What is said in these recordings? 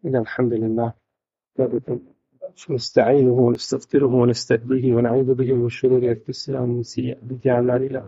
إن الحمد لله نستعينه ونستغفره ونستهديه ونعوذ به من شرور أنفسنا ومن سيئات أعمالنا.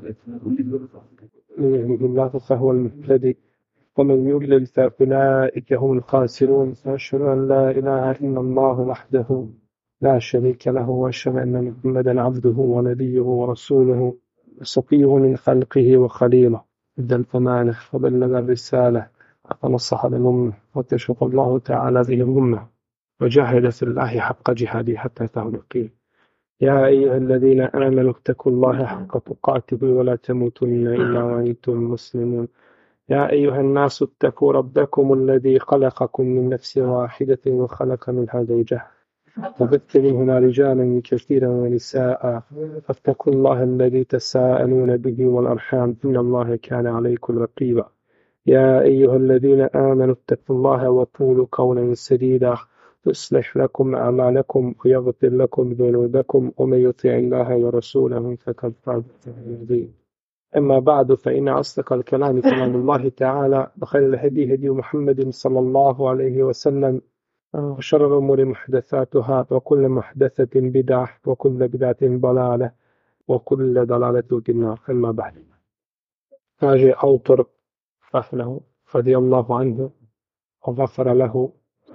من يهده الله فهو المهتدي ومن يضلل فأولئك هم الخاسرون. وأشهد أن لا إله إلا الله وحده لا شريك له، وأشهد أن محمدا عبده ونبيه ورسوله صفيه من خلقه وخليله، أدى الأمانة وبلغ الرسالة ونصح للأمة وكشف الله تعالى به الأمة وجاهد في الله حق جهاده حتى أتاه اليقين. يا أيها الذين آمنوا اتقوا الله حق تقاته ولا تموتن إلا وأنتم مسلمون. يا أيها الناس اتقوا ربكم الذي خلقكم من نفس واحدة وخلق منها زوجها وبث منهما رجالا كثيرا ونساء، فاتقوا الله الذي تساءلون به والأرحام إن الله كان عليكم رقيبا. يا أيها الذين آمنوا اتقوا الله وقولوا قولا سديدا يصلح لكم أعمالكم ويغفر لكم ذنوبكم، ومن يطع الله ورسوله فقد فاز فوزا عظيما. أما بعد، فإن أصدق الكلام كلام الله تعالى، وخير الهدي هدي محمد صلى الله عليه وسلم، وشر الأمور محدثاتها، وكل محدثة بدعة، وكل بدعة ضلالة، وكل ضلالة في النار. أما بعد، هذا أوتر رحمه رضي الله عنه وغفر له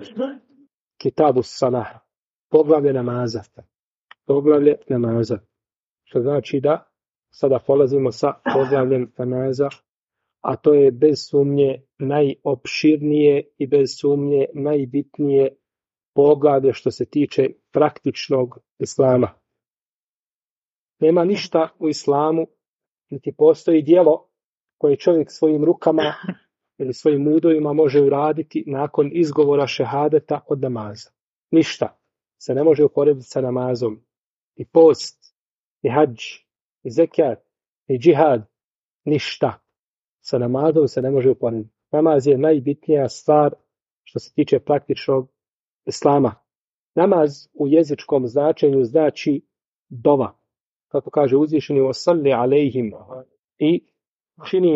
كتاب الصلاة، poglavlje namaza. Poglavlje namaza. Što znači da sada polazimo sa poglavljem namaza, a to je bez sumnje najopširnije i bez sumnje najbitnije poglavlje što se tiče praktičnog islama. Nema ništa u islamu, niti postoji djelo koje čovjek svojim rukama ili svojim udovima može uraditi nakon izgovora šehadeta od namaza. Ništa se ne može uporediti sa namazom. I post, i hadž, i zekijat, i džihad, ništa sa namazom se ne može uporediti. Namaz je najbitnija stvar što se tiče praktičnog islama. Namaz u jezičkom značenju znači dova. Kako kaže uzvišeni wasalli alejhim, i čini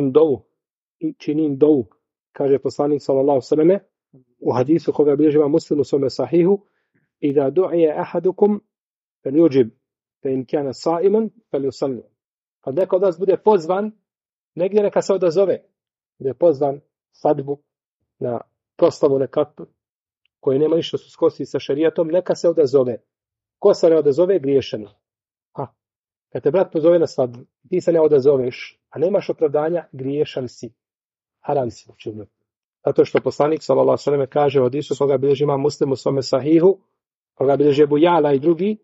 im dovu. Kaže poslanik sallallahu alejhi u hadisu koga bilježi Muslim u svome sahihu: "Iza du'iya ahadukum falyujib, fa in kana sa'iman falyusalli." Kad neko od vas bude pozvan negdje, neka se odazove. Da je pozvan svadbu, na proslavu nekakvu koji nema ništa su skosi sa šerijatom, neka se odazove. Ko se ne odazove, griješan. Kad te brat pozove na svadbu, ti se ne odazoveš, a nemaš opravdanja, griješan si. Haram si učinio. Zato što poslanik sallallahu alejhi ve sellem kaže od Isusa koga bilježi Imam Muslim u svome sahihu, koga bilježi Ebu Ja'la i drugi: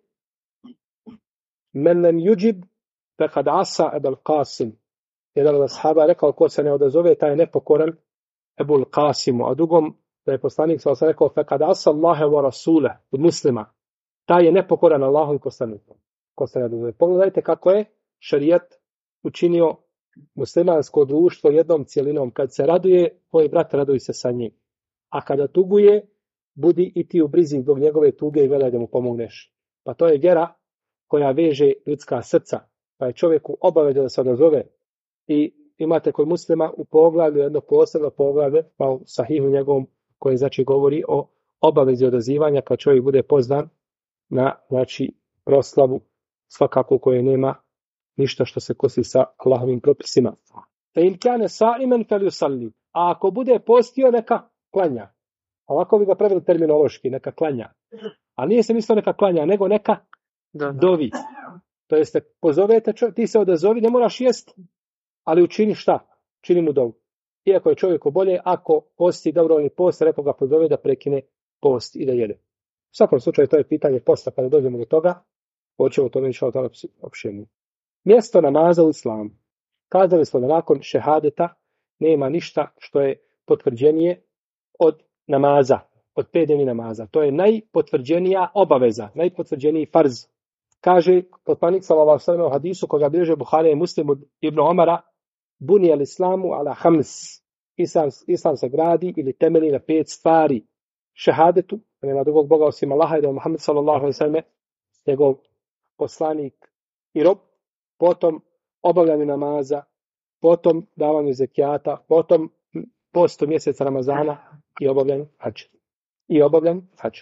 "Men lam yujib faqad asa Abul Qasim." Jedan od ashaba rekao: ko se ne odazove, taj je nepokoran Ebul Qasimu. A drugom da je poslanik sallallahu alejhi ve sellem rekao: "Faqad asa Allaha wa rasulahu." Od Muslima, taj je nepokoran Allahu i poslaniku. Ko se ne odazove. Pogledajte kako je šerijat učinio muslimansko društvo jednom cjelinom. Kad se raduje, tvoj brat raduj se sa njim. A kada tuguje, budi i ti u brizi zbog njegove tuge i velaj da mu pomogneš. Pa to je vjera koja veže ljudska srca. Pa je čovjeku obaveza da se odazove. I imate kod muslima u poglavlju jedno posebno poglavlje, pa u sahihu njegovom, koji znači govori o obavezi odazivanja kad čovjek bude pozvan na proslavu, svakako koje nema ništa što se kosi sa Allahovim propisima. Fa in kana sa'iman falyusalli. A ako bude postio, neka klanja. Ovako bi ga preveli terminološki, neka klanja. A nije se mislio neka klanja, nego neka dovi. To jeste, pozovete čovjek, ti se odazovi, ne moraš jest, ali učini šta? Čini mu dovu. Iako je čovjeku bolje, ako posti dobrovoljni post, rekao ga pozove da prekine post i da jede. U svakom slučaju to je pitanje posta, kada dođemo do toga, hoćemo to inšallah ta'ala opširno. Mjesto namaza u islamu. Kazali smo da nakon šehadeta nema ništa što je potvrđenije od namaza, od 5 dnevnih namaza. To je najpotvrđenija obaveza, najpotvrđeniji farz. Kaže poslanik sallallahu alejhi ve sellem u hadisu koga bilježe Buharija i Muslim od Ibn Omara: "Buni al-islamu ala khams." Islam se gradi ili temelji na 5 stvari. Šehadetu, nema drugog Boga osim Allaha i da je Muhammed sallallahu alejhi ve sellem njegov poslanik i rob, potom obavljanju namaza, potom davanju zekijata, potom postu mjeseca Ramazana i obavljanju hadža. i obavljan hadž.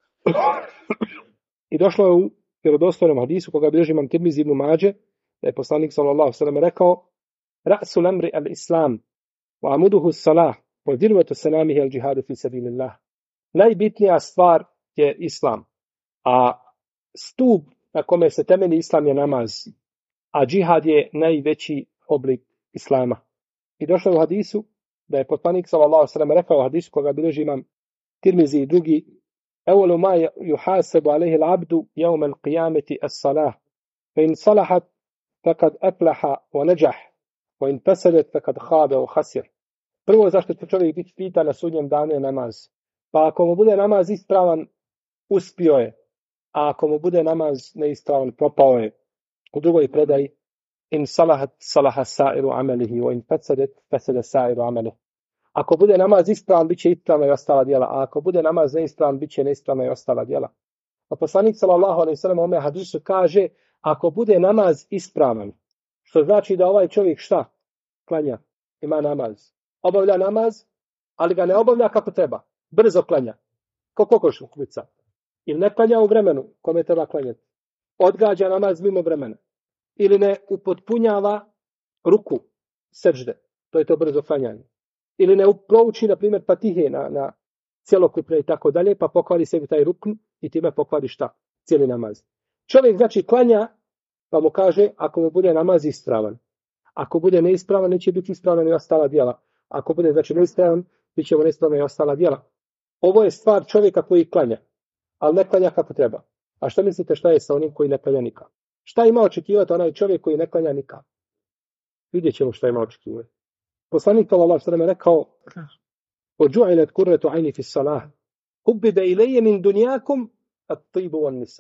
I došlo je u vjerodostojnom hadisu koga bilježi Imam Tirmizi ibn Mađe, da je poslanik sallallahu alejhi ve sellem rekao: "Ra'sul amri al-islam, wa amuduhu as-salah, wa dirwatu salamihi al-jihadu fi sabilillah." Najbitnija stvar je islam, a stup na kome se temelji islam je namaz, a džihad je najveći oblik islama. I došlo je u hadisu da je poslanik sallallahu alejhi ve sellem rekao u hadisu koga bilježi Imam Tirmizi i drugi: "Awwalu ma yuhasabu alayhi al-'abdu yawm al-qiyamati as-salah, fa in salahat faqad aflaha wa najah, wa in fasadat faqad khaba wa khasir." Prvo zašto će čovjek biti pitan na sudnjem danu je namaz. Pa ako mu bude namaz ispravan, uspio je. A ako mu bude namaz neispravan, propao je. U drugoj predaji: "In salahat salaha sa'iru amalihi, wa in fasadat fasada sa'iru amalihi." Ako bude namaz ispravan, bit će ispravna i ostala djela. A ako bude namaz neispravan, bit će neispravna i ostala djela. A poslanik sallallahu alejhi ve sellem u ome hadisu kaže: ako bude namaz ispravan, što znači da ovaj čovjek šta? Klanja, ima namaz. Obavlja namaz, ali ga ne obavlja kako treba. Brzo klanja. Ko kokošnica. Ili ne klanja u vremenu kome treba klanjati. Odgađa namaz mimo vremena. Ili ne upotpunjava ruku sežde. To je to brzo klanjanje. Ili ne prouči, na primjer, fatihe na cjelokupne i tako dalje, pa pokvari sebi taj rukn i time pokvari šta? Cijeli namaz. Čovjek znači klanja, pa mu kaže, ako mu bude namaz ispravan. Ako bude neispravan, neće biti ispravan i ostala djela. Ako bude znači neispravan, bit će mu neispravna i ostala djela. Ovo je stvar čovjeka koji klanja, ali ne klanja kako treba. A šta mislite šta je sa onim koji ne klanja nikako? Šta ima očekivati onaj čovjek koji ne klanja nikako? Vidjet ćemo šta ima očekivati. Poslanik sallallahu alejhi ve sellem rekao: "Uju'ilat qurratu 'ayni fi s-salah. Hubbiba ilayya min dunyakum at-tib wan-nisa."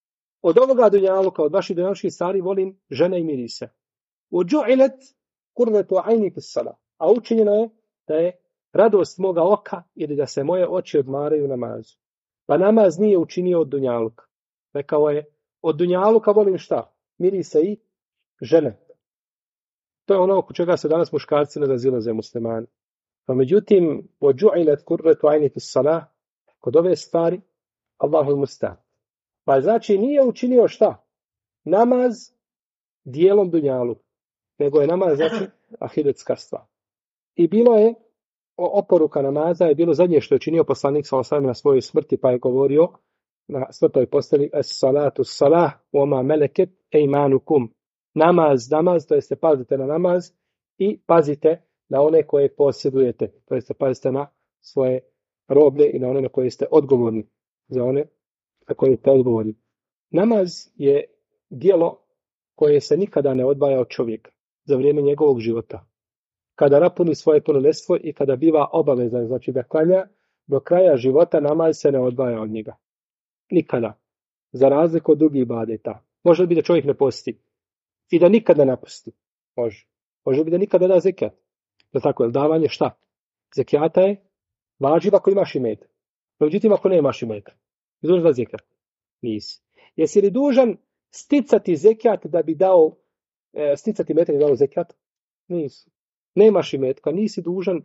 Od ovoga dunjaluka, od vaših dunjalučkih stvari volim žene i mirise. Uju'ilat qurratu 'ayni fi s-salah. A učinjeno je da je radost moga oka ili da se moje oči odmaraju namazu. Pa namaz nije učinio od dunjaluka. Rekao je: od dunjaluka volim šta? Mirise i žene. To je ono oko čega se danas muškarci ne razilaze muslimani. Pa međutim, وَجُعِلَتْ قُرَّةُ عَيْنِي فِي الصَّلَاةِ, kod ove stvari, Allahu l-Musta'an. Pa znači nije učinio šta? Namaz dijelom dunjalu. Nego je namaz znači ahiretska stvar. I bilo je, oporuka namaza je bilo zadnje što je činio poslanik sallallahu alejhi ve sellem na svojoj smrti, pa je govorio na smrtnoj postelji: "Es-salatu s-salah wa ma malakat aymanukum." Namaz, to jeste pazite na namaz i pazite na one koje posjedujete. To jeste pazite na svoje roblje i na one na koje ste odgovorni. Za one na koje ste odgovorni. Namaz je djelo koje se nikada ne odvaja od čovjeka za vrijeme njegovog života. Kada napuni svoje punoljetstvo i kada biva obavezan, znači da klanja, do kraja života namaz se ne odvaja od njega. Nikada. Za razliku od drugih ibadeta. Može biti da čovjek ne posti i da nikada ne pusti. Može. Može biti da nikada da zekijat. Da tako je, davanje šta? Zekijata je vađiv ako imaš imetak. Međutim, ako ne imaš imetak, dužan da zekijat. Nisi. Jesi li dužan sticati zekijat da bi dao, sticati imetak i dao zekijat? Nisi. Nemaš imetka, nisi dužan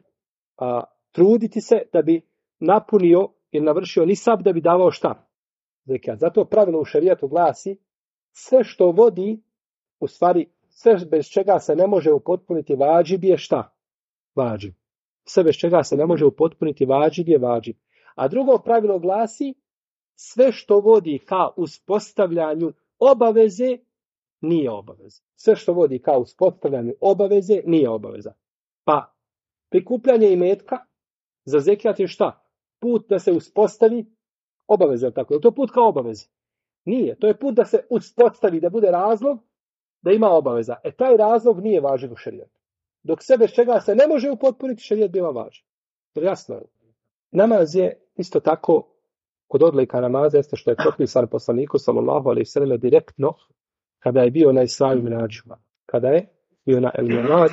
truditi se da bi napunio ili navršio nisab da bi davao šta? Zekijat. Zato pravilo u šerijatu glasi: sve što vodi, u stvari, sve bez čega se ne može upotpuniti vađib je šta? Vađib. Sve bez čega se ne može upotpuniti vađib je vađib. A drugo pravilo glasi: sve što vodi ka uspostavljanju obaveze nije obaveza. Sve što vodi ka uspostavljanju obaveze nije obaveza. Pa prikupljanje imetka za zekijat je šta? Put da se uspostavi obaveza, tako. Je to put kao obaveza? Nije. To je put da se uspostavi, da bude razlog da ima obaveza. Taj razlog nije važan u šerijatu. Dok sve bez čega se ne može upotpuniti, šerijat biva važan. To je jasno. Namaz je isto tako, kod odlika namaza, jeste što je propisan poslaniku sallallahu alejhi ve sellem direktno kada je bio na Israju Mirađu. Kada je bio na El Mirađ,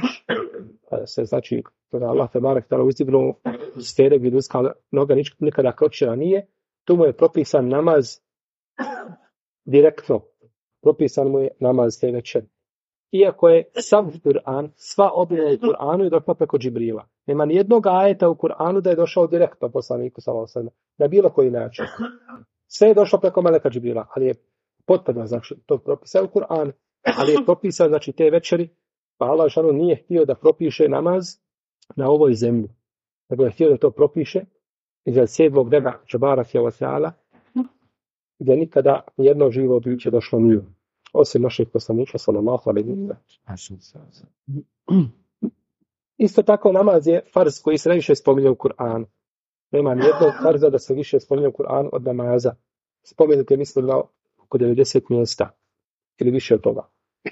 se znači, kada Allah tebarek ta'ala uzdignuo stere gdje ljudska noga nikada kročila nije, tu mu je propisan namaz direktno. Propisan mu je namaz te večer. Iako je sam Kur'an, sva objava u Kur'anu je došla preko Džibrila. Nema ni jednog ajeta u Kur'anu da je došao direktno poslaniku sallallahu alejhi ve sellem, na bilo koji način. Sve je došlo preko meleka Džibrila, ali je potpuno, znači, to propisao u Kur'anu, ali je propisao, znači, te večeri, pa Allah šanu nije htio da propiše namaz na ovoj zemlji, nego je htio da to propiše iza sedmog neba Džabarake wa ta'ala, gdje nikada jedno živo biće došlo nije, osim naših poslanika, sallallahu alejhi ve sellem. Isto tako namaz je farz koji se najviše spominje u Kur'anu. Nema nijednog farza da se više spominje u Kur'anu od namaza. Spomenute mislim na oko 90 mjesta ili više od toga.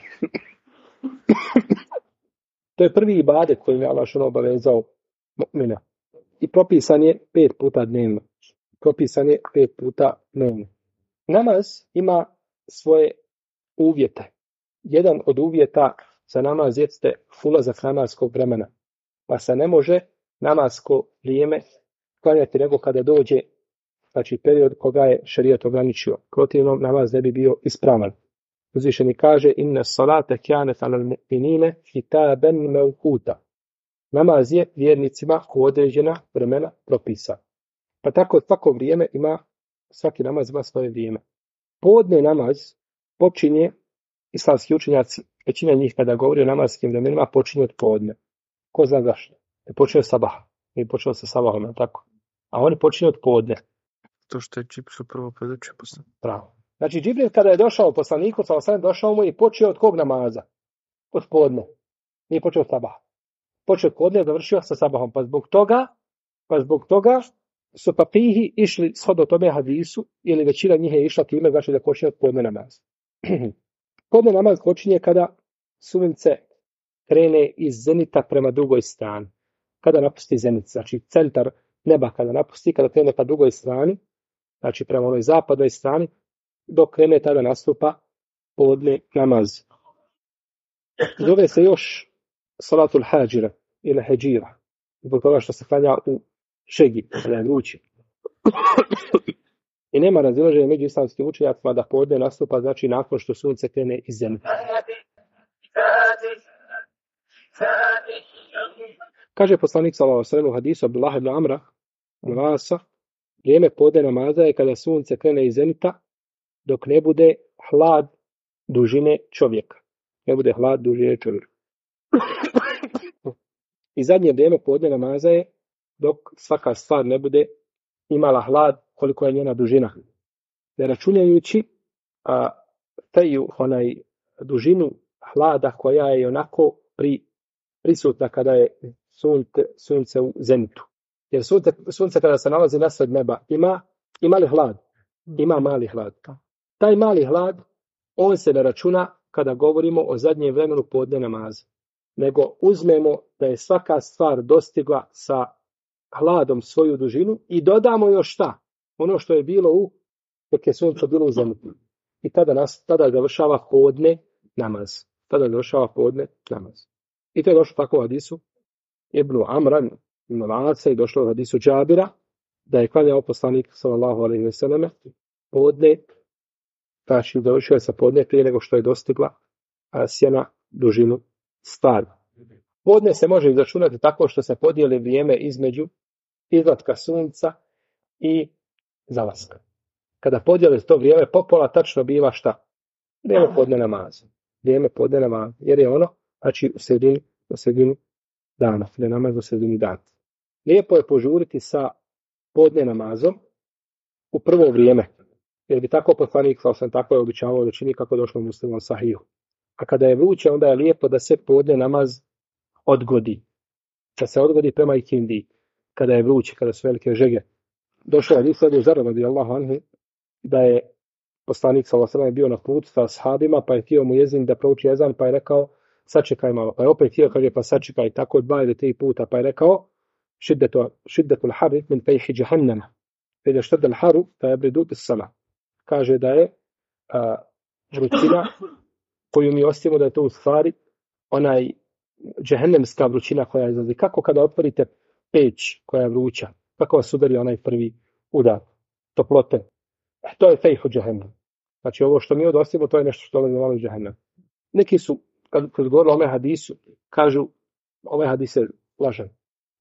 To je prvi ibadet koji je Allah šano obavezao mu'mina. I propisan je 5 puta dnevno. Propisan je 5 puta dnevno. Namaz ima svoje uvjete. Jedan od uvjeta za namaz jeste ulazak namazskog vremena. Pa se ne može namazsko vrijeme klanjati nego kada dođe, znači period koga je šerijat ograničio. Protivno namaz ne bi bio ispravan. Uzvišeni kaže inna salata kanat alal mu'minina kitaban mawquta. Namaz je vjernicima u određena vremena propisa. Pa tako svako vrijeme ima, svaki namaz ima svoje vrijeme. Podne namaz počinje, islamski učenjaci, većina njih kada govori o namatskim vremenima, počinje od podne. Ko zna zašto? Ne počinje od sabaha. Mi počinje sa sabahom, tako. A oni počinju od podne. To što je Džibril prvo predočio posle. Pravo. Znači Džibril kada je došao poslaniku, došao mu i počeo od kog namaza? Od podne. Nije počeo od sabaha. Počeo od podne, završio sa sabahom. Pa zbog toga su papihi išli shodno tome hadisu, ili većina njih je išla time, znači da počinje od podne namaz. Podne namaz počinje kada sunce krene iz zenita prema drugoj strani. Kada napusti zenit, znači centar neba kada napusti, kada krene ka drugoj strani, znači prema onoj zapadnoj strani, dok krene tada nastupa podne namaz. Zove se još salatul hađira ili heđira, zbog toga što se klanja u šegi, kada je vrući. I nema razilaženja među islamskim učenjacima da podne nastupa, znači nakon što sunce krene iz zenita. Kaže poslanik sallallahu alejhi ve sellem u hadisu Abdullah ibn Amra al-Asa, vrijeme podne namaza je kada sunce krene iz zenita dok ne bude hlad dužine čovjeka. Ne bude hlad dužine čovjeka. I zadnje vrijeme podne namaza je dok svaka stvar ne bude imala hlad koliko je njena dužina. Ne računajući dužinu hlada koja je onako prisutna kada je sunce u zenitu. Jer sunce kada se nalazi nasred neba ima li hlad? Ima mali hlad. Taj mali hlad, on se ne računa kada govorimo o zadnjem vremenu podne namaza. Nego uzmemo da je svaka stvar dostigla sa hladom svoju dužinu i dodamo još šta? Ono što je bilo dok je sunce bilo u zenitu. I tada završava podne namaz. I to je došlo tako u hadisu Ibn Amran ibn al-Asa i došlo u hadisu Džabira da je klanjao poslanik sallallahu alejhi ve selleme podne, znači završio je sa podne prije nego što je dostigla sjena dužinu stvari. Podne se može izračunati tako što se podijeli vrijeme između izlaska sunca i zalaska. Kada podijeli to vrijeme popola, tačno biva šta? Vrijeme podne namaza. Jer je ono, znači u sredini dana, namaz u sredini dana. Lijepo je požuriti sa podne namazom u prvo vrijeme. Jer bi tako poslanik sam tako je običavao da čini kako došlo u Muslimom sahihu. A kada je vruće, onda je lijepo da se podne namaz odgodi. Da se odgodi prema ikindiji. Kada je vruće, kada su velike žege. Došlo je Ebu Zar radijallahu anhu da je poslanik sallallahu alejhi ve sellem bio na putu sa ashabima, pa je htio mu jezin da prouči ezan, pa je rekao sačekaj malo. Pa je opet htio, kaže pa sačekaj tako 2 ili 3 puta, pa je rekao šiddetul harri min fayhi jahannama. Kada štadal haru, fa yabridu bis salah. Kaže da je vrućina koju mi osjetimo da je to u stvari onaj džehennemska vrućina koja izlazi. Kako kada otvorite peć koja je vruća, kako vas udari onaj prvi udar toplote. To je fejhu džehennem. Znači ovo što mi odosimo, to je nešto što dolazi malo iz džehennem. Neki su, kad govorili o ome hadisu, kažu ovaj hadis je lažan.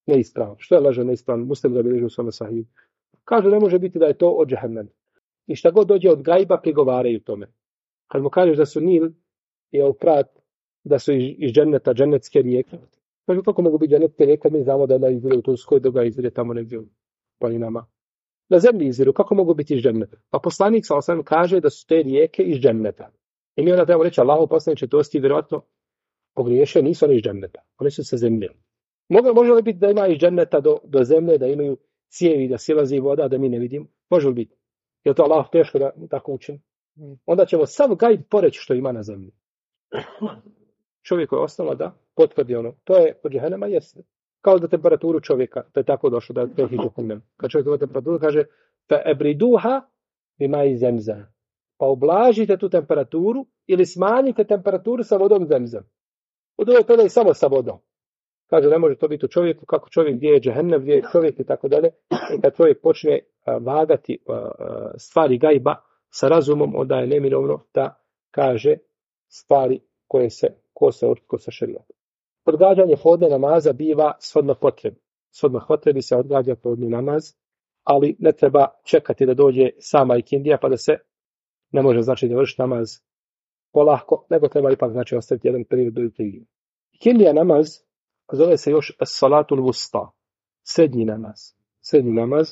neispravan. Što je lažan neispravan? Muslim ga bilježi u svome sahihu. Kažu ne može biti da je to od džehennema. I šta god dođe od gajba prigovaraju tome. Kad mu kažeš da su Nil i Eufrat, da su iz dženneta, džennetske rijeke, kažu kako mogu biti džennetske rijeke, mi znamo da izvire u Turskoj, da ga izvire tamo negdje u planinama. Na zemlji izviru, kako mogu biti iz dženneta? Pa poslanik sallallahu alejhi ve sellem kaže da su te rijeke iz dženneta. I mi onda trebamo reći, Allahu poslaniče, to si vjerojatno pogriješio, nisu oni iz dženneta, oni su sa zemlje. Može li biti da ima iz dženneta do zemlje, da imaju cijevi, da silazi voda, da mi ne vidimo? Može li biti? Je li to Allah teško da tako učini? Onda ćemo sav gajb poreći što ima na zemlji. Čovjeku je ostalo da potvrdi ono. To je od džehennema jeste. Kao da temperaturu čovjeka, da je tako došlo, da je to hiđuhunnem. Kad čovjek ima temperaturu, kaže fa ebriduha bima iz zemzem. Pa ublažite tu temperaturu ili smanjite temperaturu sa vodom zemzem. U drugoj predaj samo sa vodom. Kaže, ne može to biti u čovjeku, kako čovjek gdje je džehennem, gdje je čovjek i tako dalje. I kad čovjek počne vagati stvari gajba sa razumom, onda je neminovno da kaže stvari koje se kose ortko sa šerijatom. Odgađanje podne namaza biva shodno potrebi. Shodno potrebi se odgađa podni namaz, ali ne treba čekati da dođe sama ikindija pa da se ne može znači da vrši namaz polahko, nego treba ipak znači ostaviti jedan period do ikindije. Ikindija namaz zove se još as-salatul wusta, srednji namaz. Srednji namaz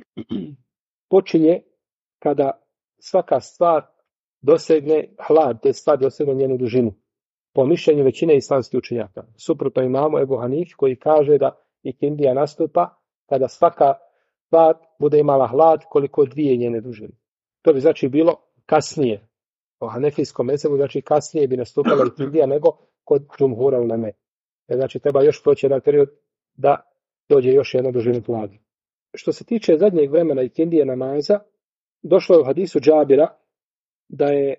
počinje kada svaka stvar dosegne hlad, te stvar dosegne njenu dužinu. Po mišljenju većine islamskih učenjaka. Suprotno imamo Ebu Hanifi koji kaže da ikindija nastupa kada svaka stvar bude imala hlad koliko dvije njene dužine. To bi znači bilo kasnije. Po hanefijskom mezhebu znači kasnije bi nastupala ikindija nego kod džumhura uleme. Znači treba još proći jedan period da dođe još jedna dužina hlada. Što se tiče zadnjeg vremena ikindije namaza, došlo je u hadisu Džabira da je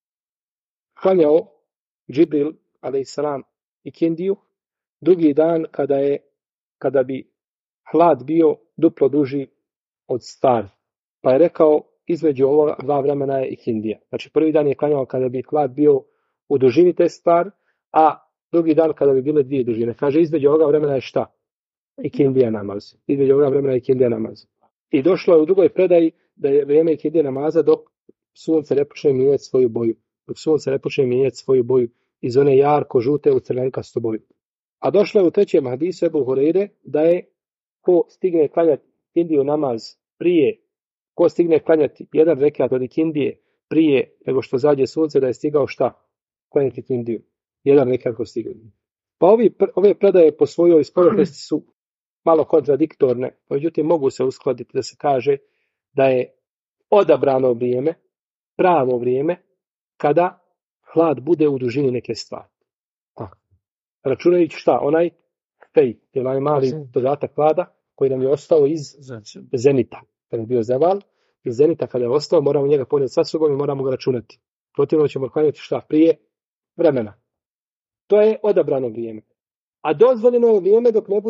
klanjao Džibril a.s. ikindiju drugi dan kada bi hlad bio duplo duži od stari. Pa je rekao između ova dva vremena je ikindija. Znači prvi dan je klanjao kada bi hlad bio u dužini te stvari, a drugi dan kada bi bile dvije dužine. Kaže između ovoga vremena je šta? Ikindija namaz. Između ovoga vremena je ikindija namaz. I došlo je u drugoj predaji da je vrijeme ikindije namaza dok sunce ne počne mijenjati svoju boju. Dok sunce ne počne mijenjati svoju boju iz one jarko žute u crvenkastu boju. A došlo je u trećem hadisu Ebu Hureyre da je ko stigne klanjati ikindiju namaz prije, ko stigne klanjati jedan rekat od ikindije prije nego što zađe sunce, da je stigao šta? Klanjati ikindiju. Jedan rekat ko stigne. Pa ove predaje po svojoj sporotosti su malo kontradiktorne, međutim mogu se uskladiti da se kaže da je odabrano vrijeme, pravo vrijeme, kada hlad bude u dužini neke stvari. Računajući šta? Onaj fej, onaj mali dodatak hlada koji nam je ostao iz zenita. Kada je bio zeval, iz zenita kada je ostao, moramo njega ponijeti sa sobom i moramo ga računati. Protivno ćemo klanjati šta? Prije vremena. To je odabrano vrijeme. A dozvoljeno je vrijeme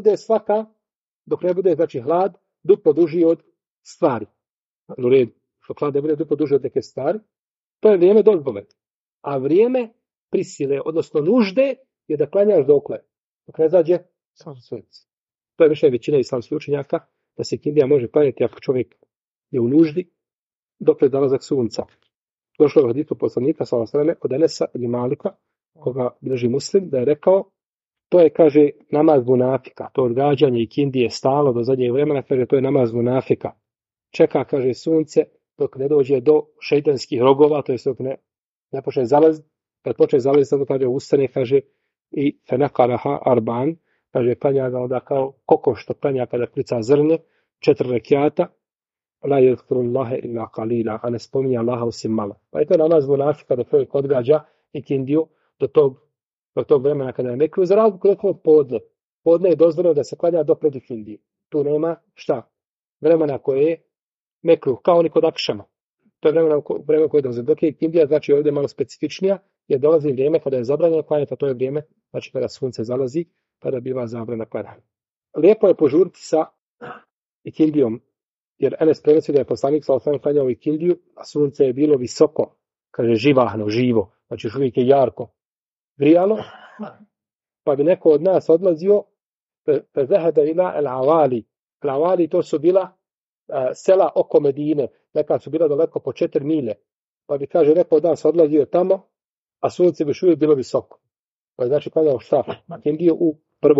dok ne bude znači hlad duplo duži od stvari. U redu, što hlad ne bude duplo duži od neke stvari, to je vrijeme dozvoljeno. A vrijeme prisile, odnosno nužde, je da klanjaš dokle. Dok ne zađe sunce. To je više većina islamskih učenjaka, da se ikindija može klanjati ako čovjek je u nuždi, dokle dolazak sunca. Došlo je u hadisu poslanika sallallahu alejhi ve sellem od Enesa ili Malika, koga drži Muslim, da je rekao, to je, kaže, namaz munafika, to odgađanje ikindije stalo do zadnjeg vremena, kaže, to je namaz munafika. Čeka, kaže, sunce, dok ne dođe do šejtanskih rogova, to je dok ne počne zalaziti, kad počne zalaziti, sad kaže, ustane, kaže, i fenakaraha arban, kaže, klanja ga onda kao kokoš što klanja kada klica zrne, 4 rekiata, la yadhkurullaha illa qalila, a ne spominje Allaha osim malo. Pa je to namaz munafika da čovjek odgađa ikindiju do tog vremena kada je mekruh, za razliku od podne. Podne je dozvoljeno da se klanja do pred ikindije. Tu nema šta? Vremena koje je mekruh, kao ni kod akšama. To je vremena koje dolazi. Dok je ikindija, znači ovdje malo specifičnija, jer dolazi vrijeme kada je zabranjeno klanjati, a to je vrijeme, znači kada sunce zalazi, kada biva zabrana klanjanja. Lijepo je požuriti sa ikindijom, jer Enes prenosi da je poslanik sallallahu alejhi ve sellem klanjao ikindiju, a sunce je bilo visoko, kaže živahno, živo, znači uvijek je jarko grijalo, pa bi neko od nas odlazio فذهب إلى العوالي. العوالي to su bila sela oko Medine, neka su bila daleko po 4 milje. Pa bi, kaže, rekao dan se odlazio tamo, a sunce bi još uvijek bilo visoko. Pa je znači klanjao šta? Kindiju u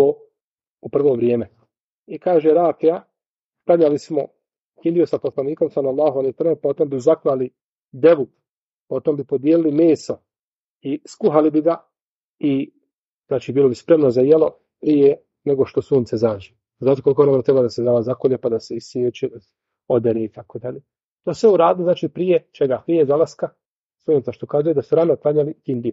prvo vrijeme. I kaže Rafija, klanjali smo Kindiju sa poslanikom sallallahu alejhi ve sellem, potom bi zaklali devu, potom bi podijelili meso i skuhali bi ga i znači bilo bi spremno za jelo prije nego što sunce zađe. Zato koliko ono treba da se zakolje pa da se isječe, odere i tako dalje. To se uradilo znači prije čega? Prije zalaska sunca, što kaže da su rano klanjali Kindiju.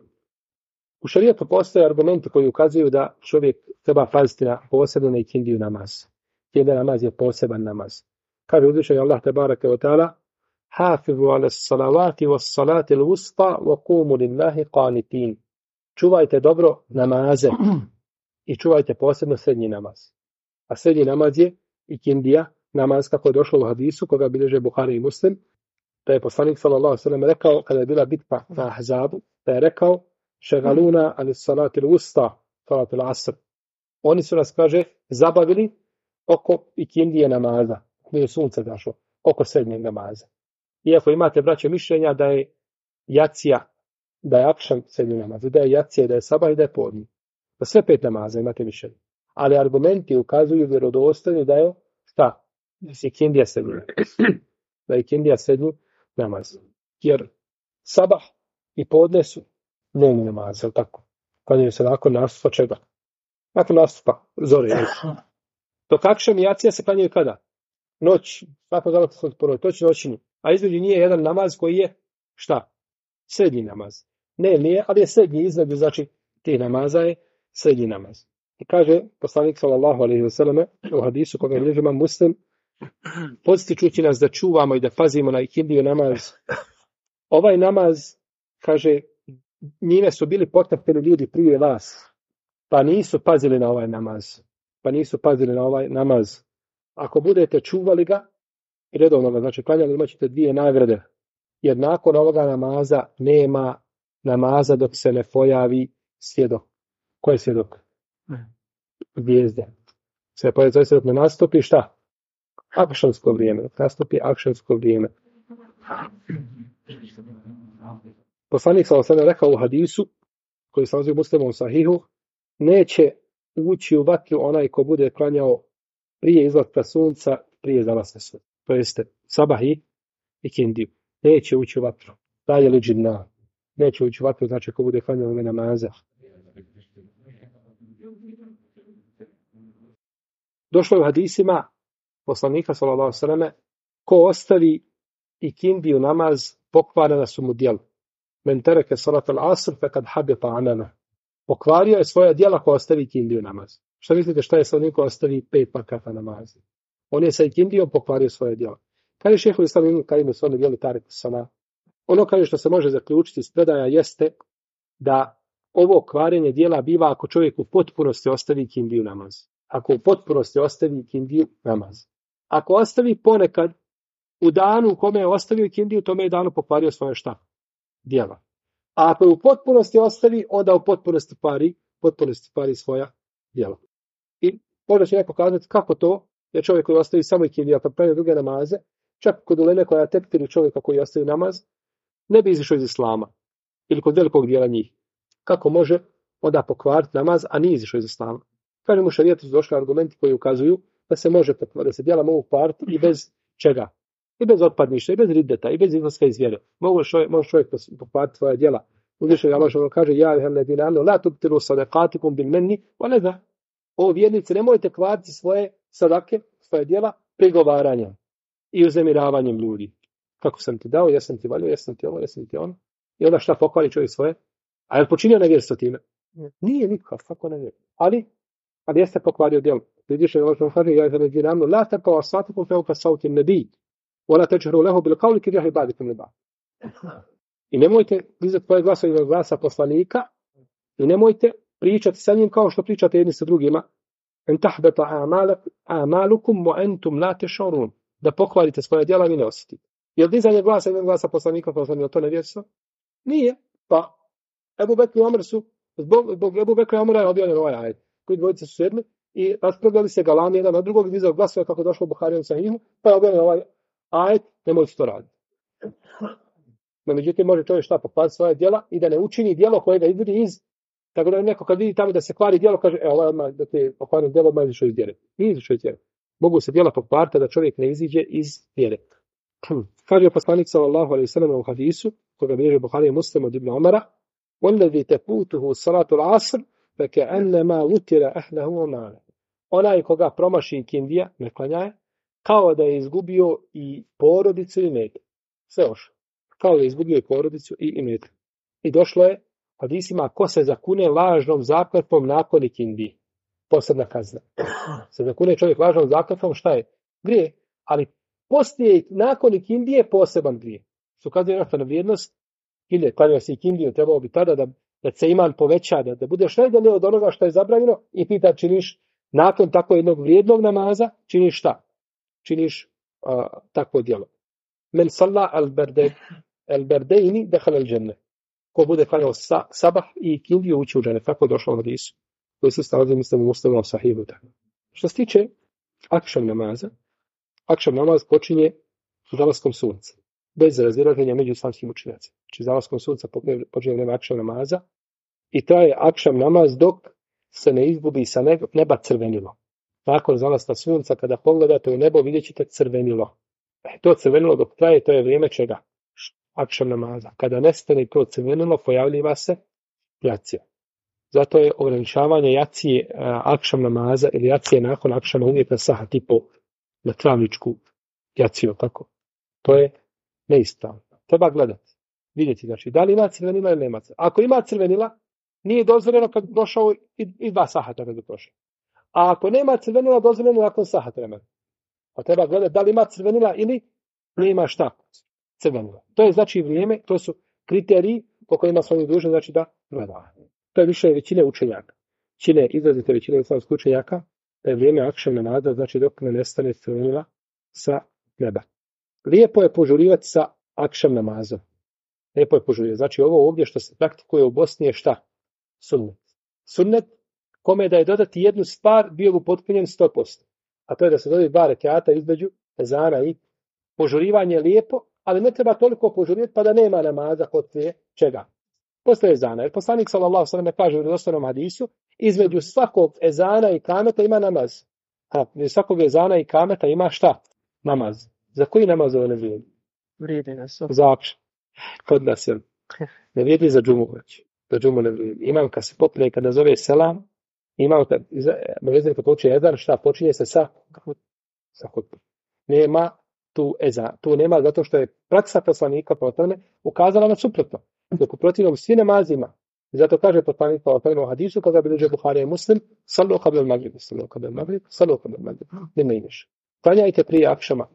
U šerijetu postoje argumenti koji ukazuju da čovjek treba paziti na posebno na Kindiju namaz. Kindija namaz je poseban namaz. Kaže uzvišeni Allah tebareke ve taala: "Hafizu ala salawati was salati al-wusta wa qumu lillahi qanitin." Čuvajte dobro namaze i čuvajte posebno srednji namaz. A srednji namaz je i Kindija namaz, kako je došlo u hadisu koga bilježe Buhari i Muslim, da je poslanik sallallahu alejhi ve sellem rekao kada je bila bitka na Ahzabu, da je rekao: "Šegaluna ali salati al-wusta, salati al-asr." Oni su nas, kaže, zabavili oko ikindije namaza, nije sunce zašlo, oko srednjeg namaza. Iako imate, braće, mišljenja da je jacija, da je akšam srednji namaz, da je jacija, da je sabah i da je podni. Da sve 5 namaza imate mišljenja. Ali argumenti ukazuju vjerodostojno da je šta? Da je ikindija srednji. Da je ikindija srednji namaz. Jer sabah i podne su dnevni namaz, je li tako? Klanjaju se nakon nastupa čega? Nakon nastupa zore. Dok akšam i jacija se klanjaju kada? Noć. Nakon zalazka sunca po noći. Točno noćni. A između nije jedan namaz koji je šta? Srednji namaz. Ne, nije, ali je srednji između, znači tih namaza je srednji namaz. I kaže poslanik sallallahu alejhi ve selleme u hadisu koga bilježi Imam Muslim, podsjećajući nas da čuvamo i da pazimo na ikindiju namaz. Ovaj namaz, kaže, njime su bili potaknuti ljudi prije vas, pa nisu pazili na ovaj namaz. Ako budete čuvali ga, redovno ga, znači klanjali, imat ćete 2 nagrade. Jer nakon ovoga namaza nema namaza dok se ne pojavi svjedok. Ko je svjedok? Zvijezde. Se pojavi svjedok, ne nastupi šta? Akšamsko vrijeme. Nastupi akšamsko vrijeme. Poslanik sallallahu alejhi ve sellem rekao u hadisu koji se nalazi u Muslimovom sahihu, neće ući u vatru onaj ko bude klanjao prije izlaska sunca, prije zalaska sunca. To jeste sabah i kindiju. Neće ući u vatru. Dalje li džinna. Neće ući u vatru, znači ko bude klanjao ove namaze. Došlo je u hadisima poslanika sallallahu alejhi ve selleme, ko ostavi ikindiju namaz, pokvarena su mu djela. Men tereke salat al-asr fekad habita amaluhu. Pokvario je svoja djela ko ostavi ikindiju namaz. Šta mislite šta je sa onim ko ostavi 5 vakata namaza? On je sa ikindijom pokvario svoje djela. Kaže šejhul islam Ibn Kajim u svom djelu Tarik as-Salah. Ono kaže što se može zaključiti iz predaja jeste da ovo kvarenje djela biva ako čovjek u potpunosti ostavi ikindiju namaz. Ako u potpunosti ostavi ikindiju namaz. Ako ostavi ponekad u danu u kome je ostavio ikindiju, tome je danu pokvario svoje šta? Djela. A ako je u potpunosti ostavi, onda u potpunosti pari svoja djela. I možda će neko kazati kako to, jer čovjek koji ostavi samo ikindiju, pa pravi druge namaze, čak kod uleme koja tekfiri čovjeka koji ostavi namaz, ne bi izišao iz islama. Ili kod velikog dijela njih. Kako može onda pokvariti namaz, a nije izišao iz islama? Kažem, u šarijetu su došli argumenti koji ukazuju da se može pokvariti, da se djela mogu kvariti i bez čega? I bez otpadništa, i bez riddeta, i bez izlaska iz vjere. Može čovjek pokvariti svoja djela. Uzvišeni Allah kaže: "Ja ayyuhalladhina amanu la tubtilu sadaqatikum bil manni wal adha." O vjernici, nemojte kvariti svoje sadake, svoje djela prigovaranjem i uznemiravanjem ljudi. Kako sam ti dao, jesam ti valio, jesam ti ovo, jesam ti ono. I onda šta pokvari čovjek svoje? A je počinio nevjerstvo time? Nije nikakav, kako nevjerstvo. Ali jeste pokvario djelo. Vidiš, Allah kaže: "Ja ayyuhalladhina amanu la tarfa'u aswatakum fawqa sawti an-nabi wa la tajharu lahu bil qawli kajahri ba'dikum li ba'd." I nemojte dizati svoje glasove iznad glasa poslanika i nemojte pričati sa njim kao što pričate jedni sa drugima. En tahbata a'malukum wa antum la tash'urun. Da pokvarite svoje djela i ne osjetite. Jel dizanje glasa iznad glasa poslanika to nevjerstvo? Nije. Pa Ebu Bekr i Omer su zbog Ebu Bekra i Omera je objavljen ovaj ajet. Koji dvojice su sedmi, i raspravljali se galami jedan na drugog, dizao glasove kako je došlo u Buharijevom sahihu, pa je objavljen ovaj ajet, nemojte to raditi. No, međutim, može čovjek pokvariti svoje djela i da ne učini djelo koje ga izvodi iz, tako da neko kad vidi tamo da se kvari djelo, kaže, ovaj odmah da te pokvarno djelo odmah izišao iz vjere. Nije izišao iz vjere. Mogu se djela pokvariti da čovjek ne iziđe iz vjere. Kaže poslanik sallallahu alejhi ve sellem u hadisu, koga bilježi Buhari i Muslim od Ibn Omara, وَالَّذِي تَفُوتُهُ صَلَاةُ الْعَصْرِ فَكَأَنَّمَا وُتِرَ أَهْلَهُ وَمَالَهُ. Onaj koga promaši ikindija, ne klanjaje, kao da je izgubio i porodicu i imetak. Sve ošlo. Kao da je izgubio i porodicu i imetak. I došlo je hadisima, ko se zakune lažnom zakletvom nakon ikindije. Posebna kazna. Se zakune čovjek lažnom zakletvom, šta je? Grije. Ali poslije nakon ikindije poseban grije. Su kazuje nešto na vrijednost, ili klanjao se ikindiju, trebalo bi tada da se iman poveća, da budeš najdalje od onoga što je zabranjeno i pita činiš nakon tako jednog vrijednog namaza, činiš šta? Činiš takvo djelo. Men salla al-berdejni dehal al-đenne. Ko bude klanjao sabah i ikindiju ući u džene. Tako je došlo u hadisu. Koji se stavljaju mislim u Muslimom sahihu. Što se tiče akšam namaza, akšam namaz počinje zalaskom sunca. Bez razilaženja među islamskim učenjacima. Znači zalaskom sunca počinje vreme akšam namaza i traje akšam namaz dok se ne izgubi sa neba crvenilo. Nakon zalaska sunca, kada pogledate u nebo, vidjet ćete crvenilo. To crvenilo dok traje, to je vrijeme čega? Akšam namaza. Kada nestane to crvenilo, pojavljiva se jacija. Zato je ograničavanje jacije akšam namaza ili jacije nakon akšama uvijek na sahat i po na travničku jaciju, tako. To je neispravno. Treba gledati. Vidjeti, znači, da li ima crvenila ili nema crvenila. Ako ima crvenila, nije dozvoljeno kad došao i 2 sahata kad je prošao. A ako nema crvenila, dozvoljeno nakon sahat vremena. Pa treba gledati da li ima crvenila ili nema šta crvenila. To je znači vrijeme, to su kriteriji po kojima smo mi dužni, znači da gleda. To je više većine učenjaka. Izrazite većine islamskih učenjaka, da je vrijeme akšam namaza, znači dok ne nestane crvenila sa neba. Lijepo je požurivati sa akšam namazom. Lijepo je požurivati. Znači ovo ovdje što se praktikuje u Bosni je šta? Sunnet. Sunnet kome da je dodati jednu stvar bio bi potpunjen 100%. A to je da se dodaju 2 rekata između ezana i požurivanje lijepo, ali ne treba toliko požurivati pa da nema namaza poslije čega? Poslije ezana. Jer poslanik sallallahu alejhi ve sellem kaže u vjerodostojnom hadisu, između svakog ezana i kameta ima namaz. Između svakog ezana i kameta ima šta? Namaz. Za koji namaz ovo ne vrijedi? Vrijedi na sve. Za akšam. Kod nas je. Ne vrijedi za džumu. Za džumu ne vrijedi. Imam kad se popne, kada zove selam, imam kad uči ezan, šta? Počinje se sa hutbom. Nema tu ezan. Tu nema zato što je praksa poslanika ukazala na suprotno. Dok u protivnom svi namazima. Zato kaže poslanik u hadisu koga bilježi Buhari i Muslim, sallu qabla al-maghrib, sallu qabla al-maghrib, sallu qabla al-maghrib. Ne meniš. Klanjajte prije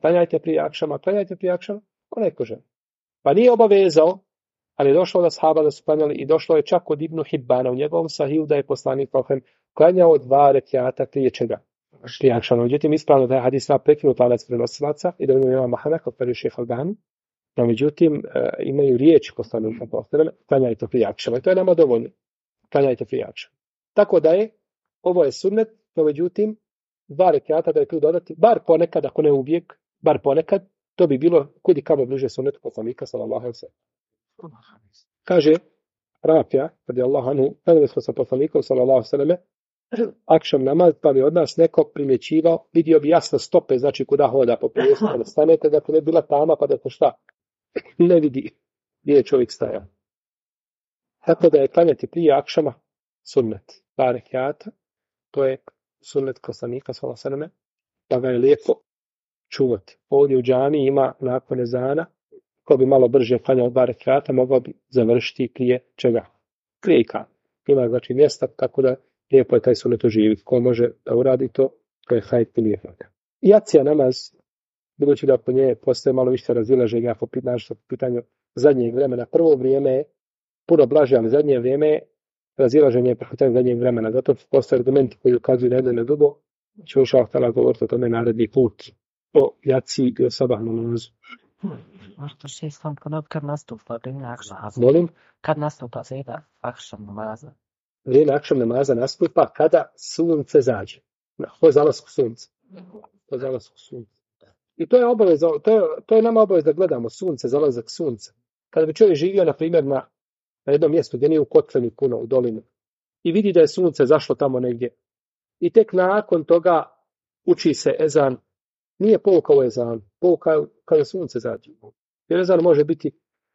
akšama, onaj ko želi. Pa nije obavezao, ali je došlo da sahaba da su klanjali i došlo je čak od Ibnu Hibbana u njegovom sahihu da je poslanik klanjao 2 rekjata prije čega? Prije akšama. Međutim, ispravno da je hadis prekinut lanac prenosilaca i da ima Mahana, kao prvi šejh Albani. No, međutim, imaju riječ poslanika klanjajte prije akšama. I to je nama dovoljno. Klanjajte prije akšama. Tako da je, ovo je sunnet, no međutim, 2 rekjata da je tu dodati, bar ponekad, ako ne uvijek, bar ponekad, to bi bilo kudi kamo bliže sunnetu poslanika, sallallahu alejhi ve sellem. Kaže Rafija, radijallahu anhu, nadali smo sa poslanikom, sallallahu alejhi ve selleme, akšam namaz, pa bi od nas neko primjećivao, vidio bi jasno stope, znači kuda hoda po prijestu, kada stanete, da ne bila tama, pa da to šta? Ne vidi gdje je čovjek stajao. Tako da je klanjati prije akšama sunnet. 2 rekjata, to je sunnet poslanika, sallallahu alejhi ve selleme, da ga je lijepo čuvati. Ovdje u džamiji ima nakon ezana, ko bi malo brže klanjao 2 rekata, mogao bi završiti prije čega? Prije ikama. Ima znači mjesta, tako da lijepo je taj sunnet oživiti. Ko može da uradi to, to je hajt i lijepo. Jacija namaz, budući da po nje postoje malo više razilaženja po pitanju zadnjeg vremena. Prvo vrijeme je puno blaže, ali zadnje vrijeme je razilaženje po pitanju zadnjeg vremena. Zato postoje argumenti koji ukazuju na jedno i na drugo. Ćemo šahtala govoriti o tome naredni put. O jaciji i o sabahnom namazu. Možda še sam kad nastupa vrijeme akšama. Molim? Kad nastupa vrijeme akšam namaza? Vrijeme akšam namaza nastupa kada sunce zađe. Po zalasku sunca. Po zalasku sunca. I to je obaveza, to je nama obaveza da gledamo sunce, zalazak sunca. Kada bi čovjek živio, na primjer, na jednom mjestu gdje nije u kotlini puno, u dolinu, i vidi da je sunce zašlo tamo negdje, i tek nakon toga uči se ezan, nije pouka u ezan, pouka kada sunce zađe. Jer ezan može biti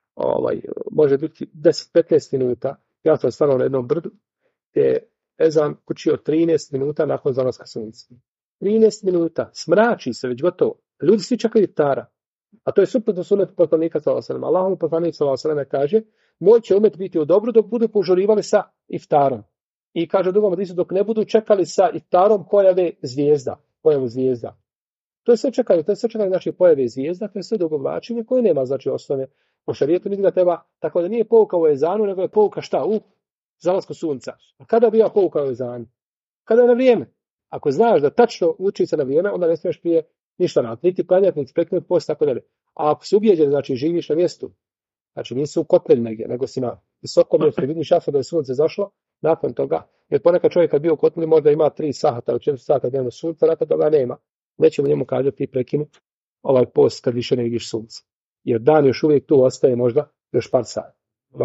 10-15 minuta. Ja sam stvarno na jednom brdu, gdje ezan učio 13 minuta nakon zalaska sunca. 13 minuta, smrači se već gotovo. Ljudi svi čekaju iftara. A to je suprotno sunnetu poslanika sallallahu alejhi ve sellem. Allahov poslanik sallallahu alejhi ve sellem kaže: "Moj će umet biti u dobru dok budu požurivali sa iftarom." I kaže u drugom hadisu, dok ne budu čekali sa iftarom pojavu zvijezda. To je sve čekanje, znači pojave zvijezda, to je sve dogovlačenje koje nema znači osnove u šerijetu, niti ga treba, tako da nije pouka u ezanu, nego je pouka šta? U zalasku sunca. A kada bi ja pouka u ezanu? Kada je na vrijeme. Ako znaš da tačno uči se na vrijeme, onda ne smiješ prije ništa raditi, niti klanjati, niti preknuti post, tako dalje. A ako si ubijeđen, znači živiš na mjestu, znači nisi u kotlini negdje, nego si na visokom mjestu, vidiš jasno da je sunce zašlo, nakon toga, jer ponekad čovjek kad bio u kotlini možda ima 3 sata ili 4 sata dnevno sunca, nakon toga nema. Nećemo njemu kazati prekinu ovaj post kad više ne vidiš sunce. Jer dan još uvijek tu ostaje možda još par sata.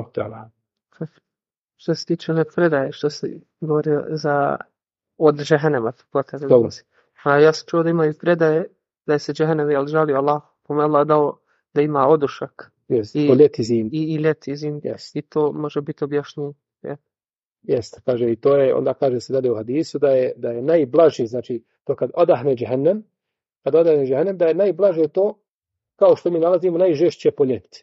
Što se tiče one predaje, što se govori za od džehennema. A ja sam čuo da imaju predaje da se džehennem žalio Allah, kome Allah dao da ima odušak. Yes, i ljeti zim. Yes. I to može biti objašnjenje. Jeste, kaže, i to je, onda kaže se dalje u hadisu da je najblaži, znači to kad odahne džehennem, da je najblaže to, kao što mi nalazimo, najžešće po ljeti.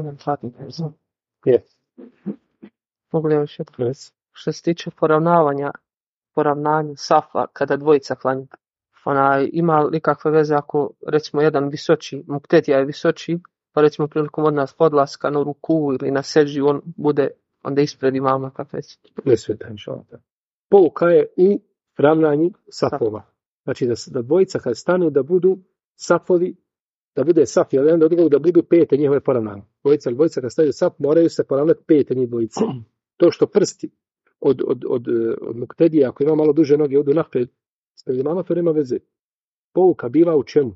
Yes. Mogu li još jedno? Yes. Što se tiče poravnanja safa kada dvojica klanja, ima li kakve veze ako recimo jedan visoči, muktedija je visoči, pa recimo prilikom od nas podlaska na ruku ili na seđi, on bude onda ispred imama kakve već. Ne sveta, inšalata. Pouka je u ravnanju safova. Znači da dvojica kad stanu da budu safovi, da bude saf, jedan do drugog da budu pete njihove poravnane. Dvojica kad stavaju saf, moraju se poravnati pete njih dvojice. To što prsti od muktedija, ako ima malo duže noge, odu napred, ispred imama, to nema veze. Pouka biva u čemu?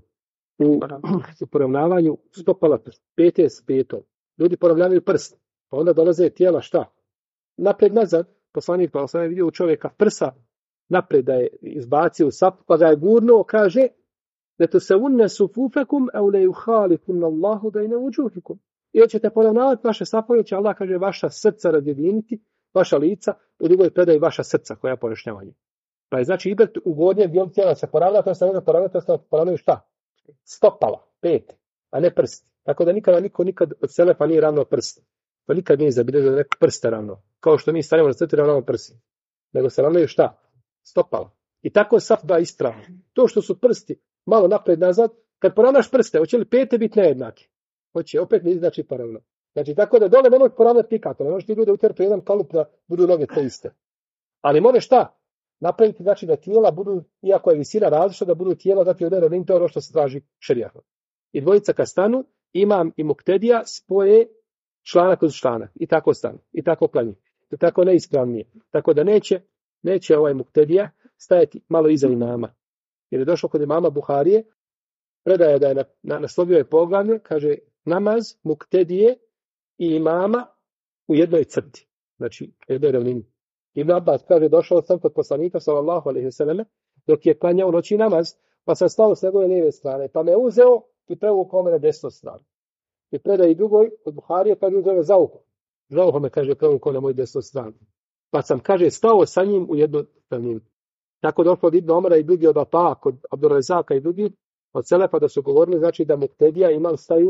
U poravnavanju stopala pete s petom. Ljudi poravnavaju prst. Pa onda dolaze tijela šta? Napred nazad, poslanik pa sam vidio u čovjeka prsa napred da je izbacio sap, pa ga je gurnuo, kaže da to se unne sufufekum au le yuhalikum Allahu da ine uđuhikum. I hoćete poravnavati vaše sapove, će Allah, kaže, vaša srca razjediniti, vaša lica, u drugoj predaji vaša srca koja pojašnjavanje. Pa je znači ibret u gornjem dijelu tijela se poravna, to se poravnaju šta? Stopala, pet, a ne prst. Tako da niko nikad od selefa nije ravno prst. Pa nikad nije zabilježio da neko prste ravno. Kao što mi stavimo na crtu ravno prsti. Nego se ravnaju šta? Stopala. I tako je saf da ispravno. To što su prsti malo napred nazad, kad poravnaš prste, hoće li pete biti nejednake? Hoće, opet ne znači poravno. Znači tako da dole ne možeš poravnati nikako. Ne možeš ti ljude utjerati jedan kalup da budu noge te iste. Ali možeš šta? Napraviti znači da tijela budu, iako je visina različita, da budu tijela dati od jedan, to je ono što se traži šerijatom. I dvojica kad stanu, imam i muktedija spoje članak uz članak. I tako stanu. I tako klanju. I tako neispravnije. Tako da neće ovaj muktedija stajati malo iza imama. Jer je došlo kod imama Buharije, predaje da je naslovio je poglavlje, kaže namaz muktedije i imama u jednoj crti. Znači, u jednoj ravnini. Ibn Abbas kaže, došao sam kod poslanika sallallahu alejhi ve selleme dok je klanjao noći namaz, pa sam stao s njegove lijeve strane, pa me uzeo i prevukao me na desnu stranu. I predaj drugoj od Buharije, kaže, uzeo me za uho. Za uho me, kaže, prevukao na moju desnu stranu. Pa sam, kaže, stao sa njim u jednu ravninu. Tako došlo od Ibn Omara i drugi od Ata, kod Abdurrezaka i drugi od Selefa da su govorili, znači da muktedija imam staju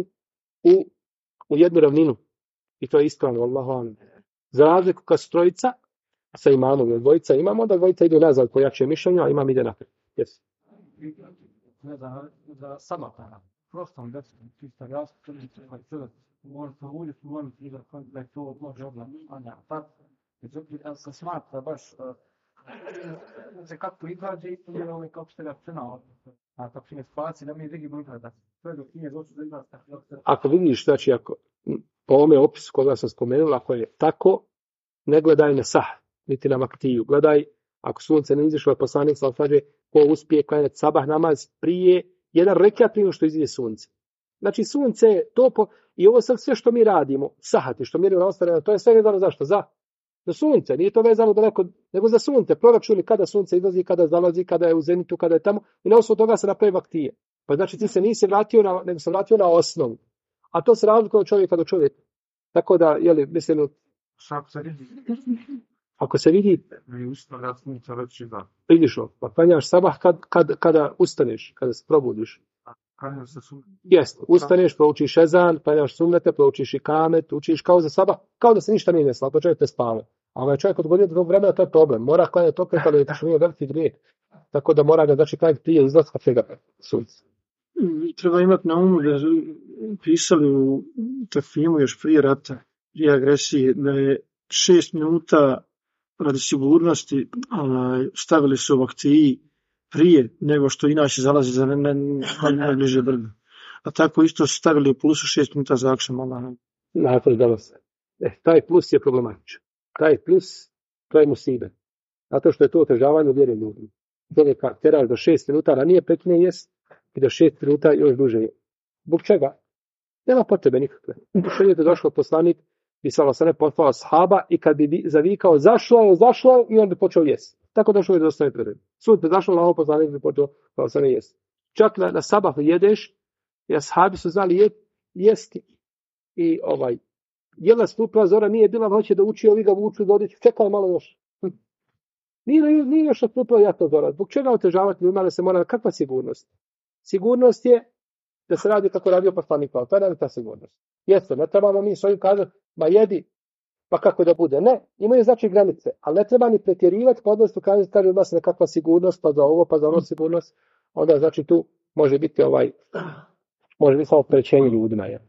u jednu ravninu. I to je ispravno, Allahu amin. Za razliku kad su trojica sa imamom, dvojica imamo, onda dvojica idu nazad po jače mišljenju, a imam ide naprijed. Yes. Za samotara. Prostom desnom, čista jasno, može se uvijek moliti da je to može odlačanja. Međutim, se smatra baš se kako izađe i kako ste ga prenao. A tako ne spasi da mi digimo izgleda. To je dok nije došlo da izgleda. Ako vidiš, znači, po ovome opisu koga sam spomenula, ako je tako, ne gledaj na sah, niti na maktiju. Gledaj Ako sunce ne izašlo, poslanik sallallahu alejhi ve sellem kaže ko uspije klanjati sabah namaz prije jedan rekat prije što izađe sunce. Znači sunce je to i ovo sad sve što mi radimo, sahati što mjerimo na ostane, to je sve vezano zašto? Za sunce, nije to vezano daleko, nego za sunce. Proračuni kada sunce izlazi, kada zalazi, kada je u zenitu, kada je tamo i na osnovu toga se napravi vaktije. Pa znači ti se nisi vratio nego se vratio na osnovu. A to se razlikuje od čovjeka do čovjeka. Tako da, mislim, ako se vidi, vidiš ovo, pa klanjaš sabah kada ustaneš, kada se probudiš. Jest, ustaneš, proučiš ezan, klanjaš sunnete, proučiš ikamet, učiš kao za sabah, kao da se ništa nije desilo, ako čovjek te spava. A ovaj čovjek odgodio do tog vremena, to je problem. Mora klanjati opet, ali je što nije veliki grijeh. Tako da mora ga, znači, klanjati prije izlaska svega sunca. Treba imati na umu da pisali u Tafimu još prije rata, prije agresije, da je 6 minuta radi sigurnosti stavili su vaktiji prije nego što inače zalazi za najbliže brdo. A tako isto su stavili u plusu 6 minuta za akšam. Nakon da se. Taj plus je problematičan. Taj plus, to je musibet. Zato što je to otežavanje vjere ljudima. Čovjeka teraš do 6 minuta ranije prekine jest i do 6 minuta još duže je. Zbog čega? Nema potrebe nikakve. Što je došlo poslanik i sallallahu poslao ashaba i kad bi zavikao zašlo je i on bi počeo jesti. Tako došlo je do ostane predaj. Sud bi zašlo, Allahov poslanik bi počeo sallallahu jesti. Čak na sabah jedeš i ashabi su znali jesti i jela stupila zora, nije bila hoće da uči, ovi ga vuču do odjeću, čekaj malo još. Nije još stupila jasno zora. Zbog čega otežavati ljudima da se mora, kakva sigurnost? Sigurnost je da se radi kako radio poslanik, to je ta sigurnost. Jeste, ne trebamo mi svojim kazati, ma jedi, pa kako da bude. Ne, imaju znači granice, ali ne treba ni pretjerivati, pa odnosno kaže da se nekakva sigurnost, pa za ovo, pa za ono sigurnost, onda znači tu može biti može biti samo opterećenje ljudima. Je.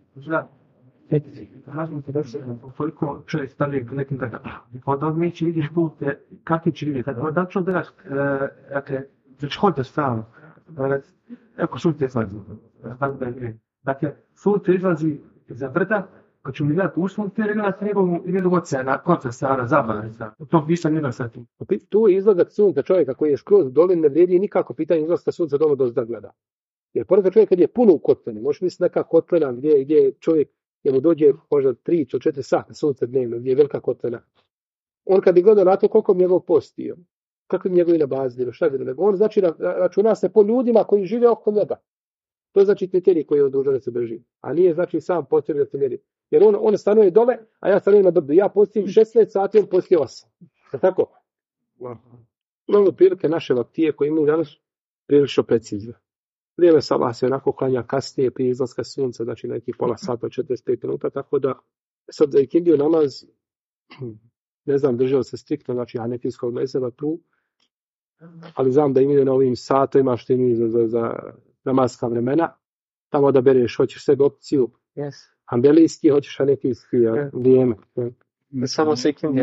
Koliko čovjek stavlja nekim od odmeći vidiš pulte, kakvi će vidjeti. Da ću da hodite stavno. Eko sunce izlazi. Dakle, sunce izlazi za vrta, kad ću mi gledati u sunce, gledati njegovu oceana, konca stara, zabavica. To više nije da sad. Tu je izlazak sunca čovjeka koji je skroz dolin, ne vrijedi nikako pitanje izlaska sunca doma da gleda. Jer pored čovjek kad je puno u kotveni, možeš misliti neka kotvena gdje čovjek mu dođe možda 3-4 sata sunce dnevno, gdje je velika kotvena. On kad bi gledao na to koliko bi njegov postio, kako bi njegovi nabazdili, šta bi nego. On znači računa se po ljudima koji žive oko njega. To je znači kriterij koji je dužan da se drži. A nije znači sam postio da se mjeri. Jer on stanuje dole, a ja stanujem na brdu. Ja postim 16 sati, on posti 8. Je tako? Mnogo prilike naše vaktije koje imaju danas prilično precizno. Vrijeme sabah se onako klanja kasnije prije izlaska sunca, znači neki pola sata, 45 minuta, tako da sad za ikindiju namaz, ne znam, držao se striktno, znači hanefijskog mezheba tu, ali znam da imaju na ovim satovima što imaju za namazska vremena, tamo da bereš, hoćeš sebi opciju, hanbelijski, hoćeš hanefijski vrijeme. Samo se ikindija.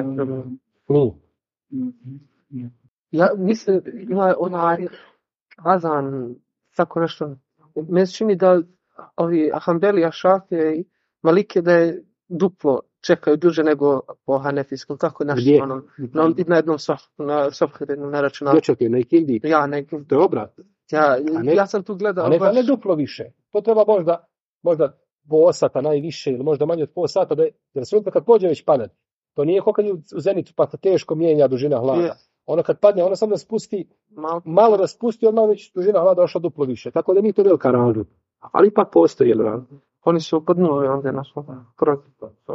Ja mislim, ima onaj azan, tako nešto. Meni se čini da ovi Hanbelija, Šafije i Malike da je duplo čekaju duže nego po hanefijskom, tako nešto. Na jednom softveru, na računaru. Gdje čekaju, na ikindiji? Ja, na ikindiji. To je obrat. Ja sam tu gledao. A ne duplo više. To treba možda pola sata najviše ili možda manje od pola sata da sunce kad pođe već padati. To nije kao kad je u zenicu pa teško mijenja dužina hlada. Ono kad padne, ono samo da spusti, malo da spusti, odmah već dužina hlada došla duplo više. Tako da nije to velika razlika. Ali ipak postoji, jel razlika? Oni su podnuli onda na svom protiv.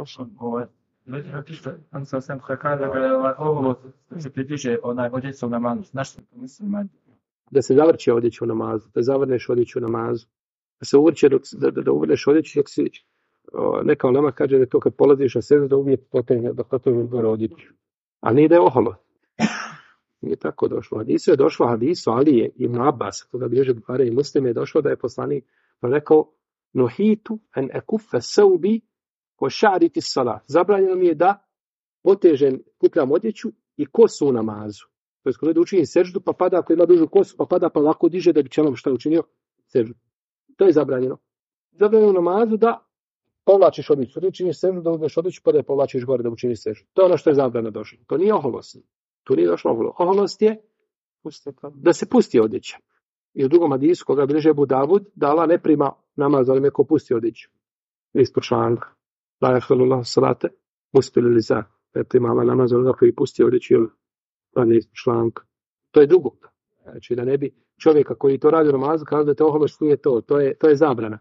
On sam kada ovo se pritiže odjećom namazu. Znaš što mislim? Da se zavrće odjeću u namazu, da zavrneš odjeću u namazu. Da se uvrće, da uvrneš odjeću dok si, neka nama kaže da to kad polaziš na seždu da uvijek potegne, da potegne gore odjeću. A nije da je oholo. Nije tako došlo. Hadisu je došlo, hadisu Alije ibn Abbas, koga bilježe Buhari i Muslim, je došlo da je poslanik rekao nuhitu an akuffa saubi wa sha'riti salat. Zabranjeno mi je da potežem, kupljam odjeću i kosu u namazu. To je kada učini seždu, pa pada, ako ima dužu kosu, pa pada, pa lako diže da bi čelom šta učinio seždu. To je zabranjeno. Zabranjeno u namazu da povlačiš odjeću. Da učiniš seždu, da uzmeš odjeću, pa da je povlačiš gore da učiniš seždu. To je ono što je zabrano došlo. To nije oholost. Tu nije došlo oholost. Oholost je da se pusti odjeća. I u drugom hadisu koga bliže Abu Davud, da Allah ne prima namaz onome ko pusti odjeću. Ispod članka. La yahfirullahu salate muspil liza. Ne prima Allah namaz onome koji pusti odjeću ili ne ispod članka. To je drugo. Znači da ne bi čovjeka koji to radi u namazu kaže da te oholost nije to. To je zabrana.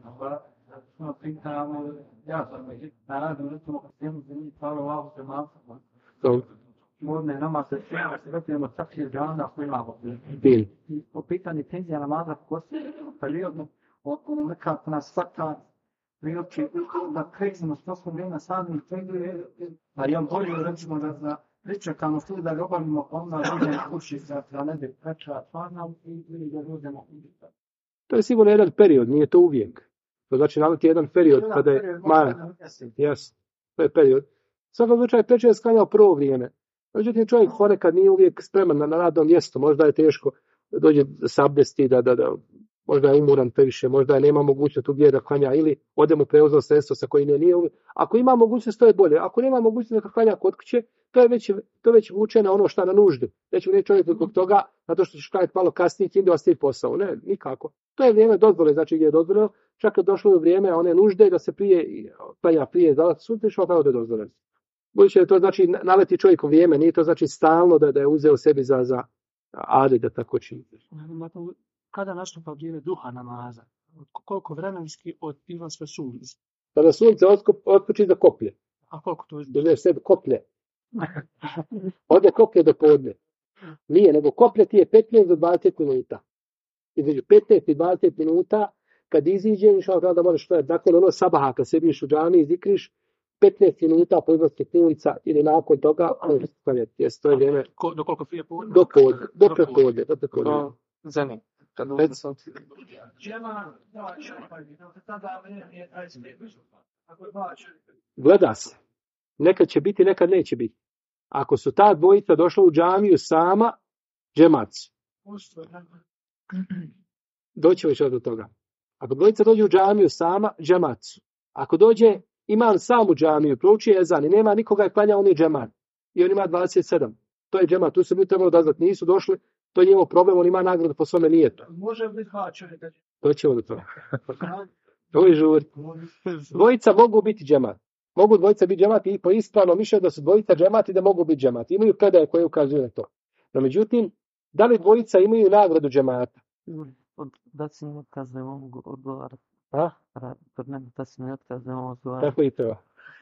Modne namaze, se vrtimo takvih dana koji imamo. I po pitanju tenzija namaza, periodno, nekako nas svaka priuči da krećemo s osmog vremena sadnih tenzije, a je on bolje, recimo, da pričekamo što da ga obavimo, onda budemo kući za ne bi preča stvarno ili da budemo kući. To je sigurno jedan period, nije to uvijek. To znači naleti jedan period kada je mara. Jasno, to je period. Svaka slučaj preče je sklanjao prvo vrijeme. Međutim, čovjek ponekad nije uvijek spreman na radno mjesto. Možda je teško dođe s abdesti, da možda je umoran previše, možda je nema mogućnost uvijek da klanja ili ode mu preuzeo sredstvo sa kojim nije uvijek. Ako ima mogućnost, to je bolje. Ako nema mogućnost da klanja kod kuće, to već vuče na ono šta na nuždu. Neće nije čovjek zbog toga, zato što ćeš klanjati malo kasnije, ti ide ostavi posao. Ne, nikako. To je vrijeme dozvole, znači gdje je dozvoljeno. Čak je došlo u vrijeme one nužde da se klanja prije zalat sunce, što je dozvoljeno. Budući da to znači naleti čovjek u vrijeme, nije to znači stalno da je uzeo sebi za ade da tako čini. Kada nastupa vrijeme duha namaza? Koliko vremenski od izlaska sunca? Kada sunce otpoči da koplje. A koliko to je? Dođeš sebi koplje. Ode koplje do podne. Nije, nego koplje ti je 15 do 20 minuta. Između 15 i 20 minuta kad iziđeš, da možeš to je nakon ono sabaha, kad se biš u džami i zikriš, 15 minuta po izlasku sunca ili nakon toga, to je vrijeme. Do koliko prije podne? Do prepodne. Zemi. Gleda se. Nekad će biti, nekad neće biti. Ako su ta dvojica došla u džamiju sama, džemac. Doći već do toga. Ako dvojica dođe u džamiju sama, džemac. Ako dođe imam sam u džamiju, prouči ezan i nema nikoga je klanja, on je džemat. I on ima 27. To je džemat, tu se bi trebalo dozvati. Nisu došli, to je njegov problem, on ima nagradu po svome nijetu. Može biti hačer. To ćemo do toga. To je žur. Dvojica mogu biti džemat. Mogu dvojica biti džemat i po ispravno mišljenju da su dvojica džemat i da mogu biti džemat. Imaju predaje koje ukazuju na to. No međutim, da li dvojica imaju nagradu džemata? Da se ne otkaz da mogu odgovarati. Kod nema da se ne otkaz da mogu odgovarati. Tako i treba.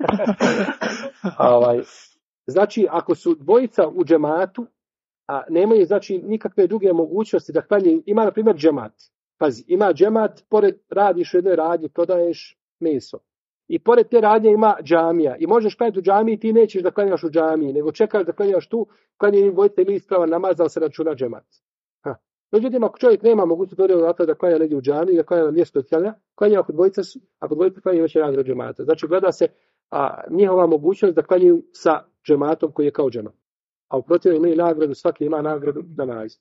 Znači, ako su dvojica u džematu, a nemaju znači nikakve druge mogućnosti da klanjaju, ima na primjer džemat. Pazi, ima džemat, pored radiš u jednoj radnji, prodaješ meso. I pored te radnje ima džamija. I možeš klanjati u džamiji, ti nećeš da klanjaš u džamiji, nego čekaš da klanjaš tu, klanjaju dvojica ili ispravan namaz, ali se računa džemat. Međutim, ako čovjek nema mogućnosti da klanja negdje u džamiji, da klanja na mjesto klanja, klanja ako dvojica klanja već je nagrada džemata. Znači, gleda se njihova mogućnost da klanjaju sa džematom koji je kao džemat. A u protivnom imaju nagradu, svaki ima nagradu namaz.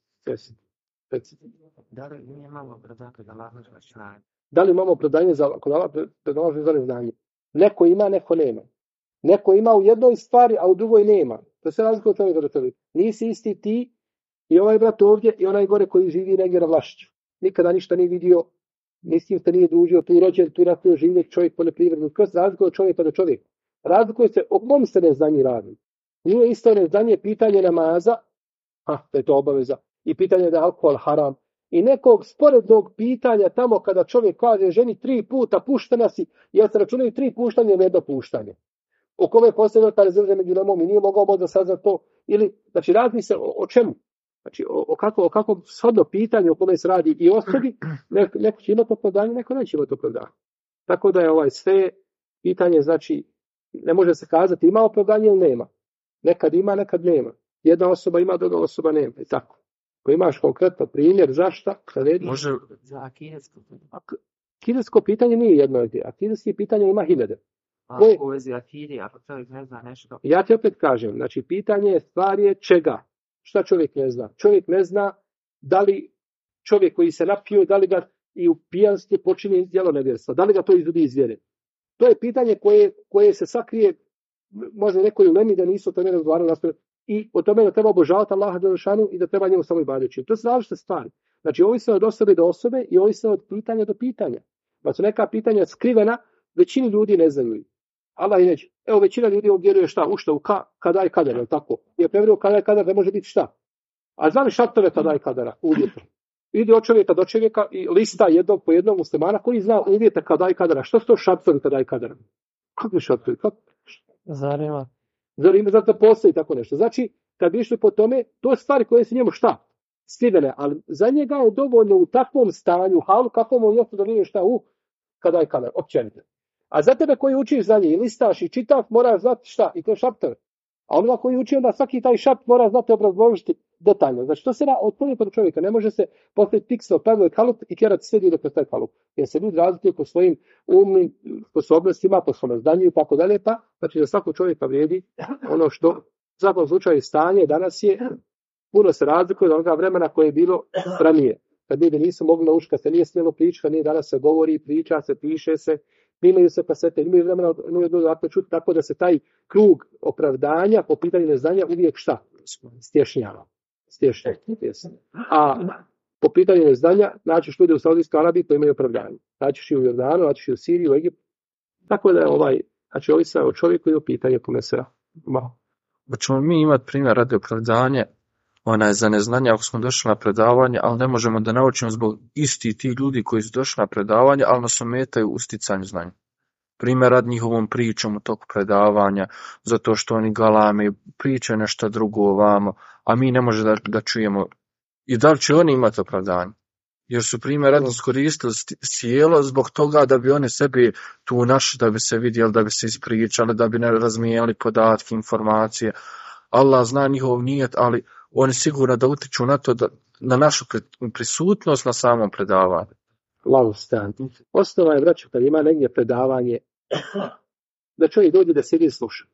Da li imamo predanje za lažno znanje? Da li imamo predanje za lažno znanje? Neko ima, neko nema. Neko ima u jednoj stvari, a u drugoj nema. To se razlikuje od čovjeka do čovjeka. Nisi isti ti i ovaj brat ovdje i onaj gore koji živi negdje na Vlašću. Nikada ništa nije vidio, nisi te nije dužio, tu rođen, tu ratio živjeti čovjek poljoprivredno. To se razlikuje od čovjeka do čovjeka. Razlikuje se o kom se neznanji radi. Nije isto neznanje pitanje namaza, da je to obaveza, i pitanje da je alkohol haram. I nekog sporednog pitanja tamo kada čovjek kaže ženi 3 puta puštena si, jer se računaju 3 puštanje ili 1 puštanje. O kome je postavljeno ta rezervna među lemom i nije mogao možda saznati to. Ili, znači, radi se o čemu? Znači, o kakvom shodno pitanje o kome se radi i osobi, neko će imati opravdanje, neko neće imati opravdanje. Tako da je sve pitanje, znači, ne može se kazati ima opravdanje ili nema. Nekad ima, nekad nema. Jedna osoba ima, druga osoba nema. I tako. Ako imaš konkretno primjer, zašto? Može za akidesko pitanje. Akidesko pitanje nije jedno. Akidesko pitanje ima 1000. U vezi akide, ako čovjek ne zna nešto. Ja ti opet kažem, znači pitanje je stvar je čega? Šta čovjek ne zna? Čovjek ne zna da li čovjek koji se napio, da li ga i u pijanstvu počini djelo nevjerstva, da li ga to izvodi iz vjere. To je pitanje koje se sakrije, možda neko i ulemi da nisu o tome razgovarali, i o tome da treba obožavati Allaha dželešanu i da treba njemu samo ibadeći. To su različite stvari. Znači, ovisno od osobe do osobe i ovisno od pitanja do pitanja. Pa su neka pitanja skrivena, većini ljudi ne znaju. Allah i neće. Evo, većina ljudi vjeruje šta? U šta? U kada i kadar, je li tako? Jer prevjerio kada i kadar ne može biti šta? A znam li šartove kada i kadara? Uvjeta. Ide od čovjeka do čovjeka i lista jednog po jednog muslimana koji zna uvjeta kada i kadara. Što su to šartovi kada i kadara? Kakvi šartovi? Zarema. Zato postoji tako nešto. Znači, kad bi išli po tome, to je stvari koje su njemu šta? Skrivene, ali za njega je dovoljno u takvom stanju, halu, kakvom on jesu da nije šta u kada i kadar, općenito. A za tebe koji učiš za nje i listaš i čitaš, moraš znati šta, i to šaptove. A onoga koji uči, onda svaki taj šapt mora znati obrazložiti detaljno. Znači, to se od čovjeka do čovjeka. Ne može se postaviti piksel, pravilo kalup i kjerati sve ljude kroz taj kalup. Jer se ljudi razlikuju po svojim umnim sposobnostima, po svom zdanju i tako dalje, pa znači za svakog čovjeka vrijedi ono što u svakom slučaju stanje danas je puno se razlikuje od onoga vremena koje je bilo ranije. Kad ljudi nisu mogli naučiti, kad se nije smjelo pričati, kad nije danas se govori, priča se, piše se, imaju se kasete, imaju vremena čuti, tako da se taj krug opravdanja po pitanju neznanja uvijek šta? Stješnjava. A po pitanju neznanja naćiš ljudi u Saudijskoj Arabiji koji imaju opravdanje. Naćiš i u Jordanu, naćiš i u Siriji, u Egiptu. Tako da je znači ovisi o čovjeku i o pitanju kome se malo. Hoćemo mi imati primjer radi opravdanje za neznanje ako smo došli na predavanje, ali ne možemo da naučimo zbog isti ti ljudi koji su došli na predavanje, ali nas ometaju u sticanju znanja. Primjer rad njihovom pričom u toku predavanja, zato što oni galame, pričaju nešto drugo ovamo, a mi ne možemo da čujemo. I da li će oni imati opravdanje? Jer su primjer rad iskoristili sjelo zbog toga da bi oni sebi tu našli, da bi se vidjeli, da bi se ispričali, da bi ne razmijenili podatke, informacije. Allah zna njihov nijet, ali oni sigurno da utiču na to, na našu prisutnost na samom predavanju. Osnova je, braćo, kad ima negdje predavanje, da čovjek dođe da sjedi i sluša.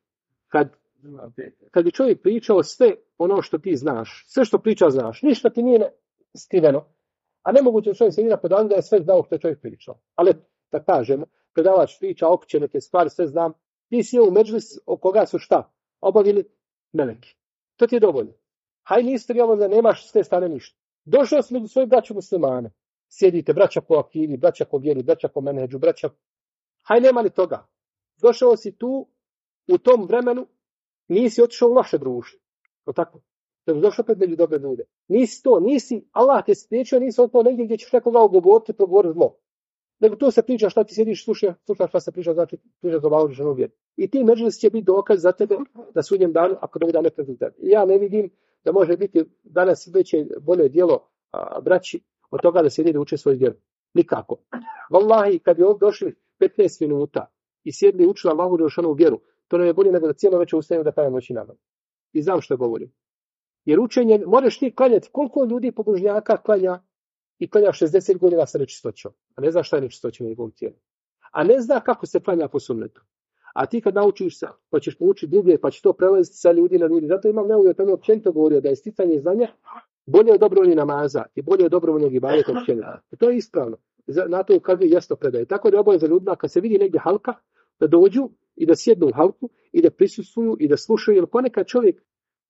Kad bi čovjek pričao sve ono što ti znaš, sve što priča znaš, ništa ti nije skriveno, a nemoguće čovjek sjedi na predavanju da je sve znao što je čovjek pričao. Ali, da kažemo, predavač priča opće neke stvari, sve znam, ti si u međlis o koga su šta? Obavili meleki. To ti je dovoljno. Haj nisi da nemaš s te strane ništa. Došao si među svoje braće muslimane. Sjedite, braća po akivi, braća po vjeri, braća po menedžu, braća. Haj nema li toga. Došao si tu, u tom vremenu, nisi otišao u loše društvo. O tako? Da bi došao pred među dobre ljude. Nisi, Allah te spriječio, nisi otišao negdje gdje ćeš nekoga ogovoriti, progovoriti zlo. Nego tu se priča šta ti sjediš, slušaš šta se priča, znači priča za Allahovu vjeru. I ti međulis će biti dokaz za tebe da sudnjem danu, ako drugi dan ne pred tebe. Ja ne vidim da može biti danas veće bolje djelo braći od toga da sjedi da uče svoju vjeru. Nikako. Wallahi, kad bi ovdje došli 15 minuta i sjedli i učili Allahovu vjeru, to ne je bolje nego da cijelo večer ustajemo da klanjamo noći namaz. I znam što govorim. Jer učenje, moraš ti klanjati, koliko ljudi pobožnjaka klanja i klanja 60 godina sa nečistoćom. A ne zna šta je nečistoća u njegovom tijelu. A ne zna kako se klanja po sunnetu. A ti kad naučiš se, pa ćeš poučiti dublje, pa će to prelaziti sa ljudi na ljudi. Zato imam Nevi o tome općenito govorio da je sticanje znanja bolje od dobrovoljnih namaza i bolje od dobrovoljnog ibadeta općenito. To je ispravno. Na to ukazuje jasno predaje. Tako da je obaveza ljudima kad se vidi negdje halka, da dođu i da sjednu u halku i da prisustvuju i da slušaju. Jer ponekad čovjek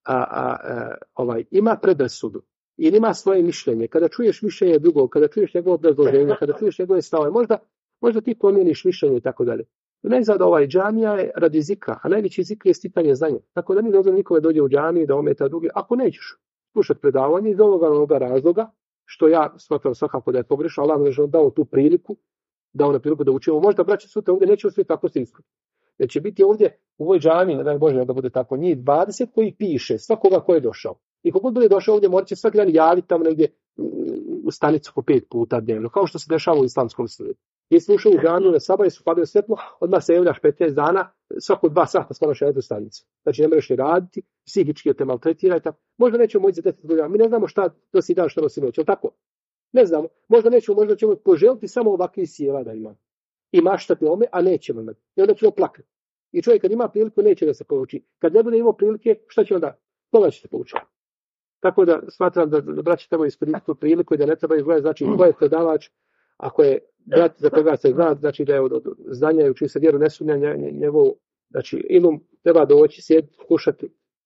ima predrasudu ili ima svoje mišljenje. Kada čuješ mišljenje drugog, kada čuješ njegovo obrazloženje, kada čuješ njegove stavove, možda ti promijeniš mišljenje i tako dalje. Najzad džamija je radi zikra, a najveći zikr je sticanje znanja. Tako da mi dozvoljeno nikome dođe u džamiju da ometa druge. Ako nećeš slušati predavanje iz ovoga razloga, što ja smatram svakako da je pogrešno, Allah nam je dao tu priliku, da učimo. Možda braće sutra ovdje neće uspjeti tako se iskuti. Jer će biti ovdje u ovoj džamiji, ne daj Bože da bude tako, njih 20 koji piše svakoga ko je došao. I kako bude došao ovdje, morat će svaki dan javiti tamo negdje u stanicu po 5 puta dnevno, kao što se dešava u islamskom svijetu. Jesi ušao u džamiju na sabah i su padaju svjetlo, odmah se javljaš 15 dana, svako 2 sata sklonaš jednu stanicu. Znači ne možeš ni raditi, psihički te maltretira i tako. Možda nećemo moći za 10 godina, mi ne znamo šta nosi dan, šta nosi noć, jel tako? Ne znamo, možda ćemo poželiti samo ovakvi sjela da ima. I maštati ome, a nećemo imati. I onda ćemo plakati. I čovjek kad ima priliku neće da se pouči. Kad ne bude imao prilike, šta će onda? Koga će se poučiti? Tako da smatram da braći trebaju iskoristiti tu priliku i da ne trebaju gledati, znači ko je predavač, ako je brat za koga se zna, znači da je od znanja i uči se vjeru ne sumnja njegov, znači ilum treba doći, sjediti, slušati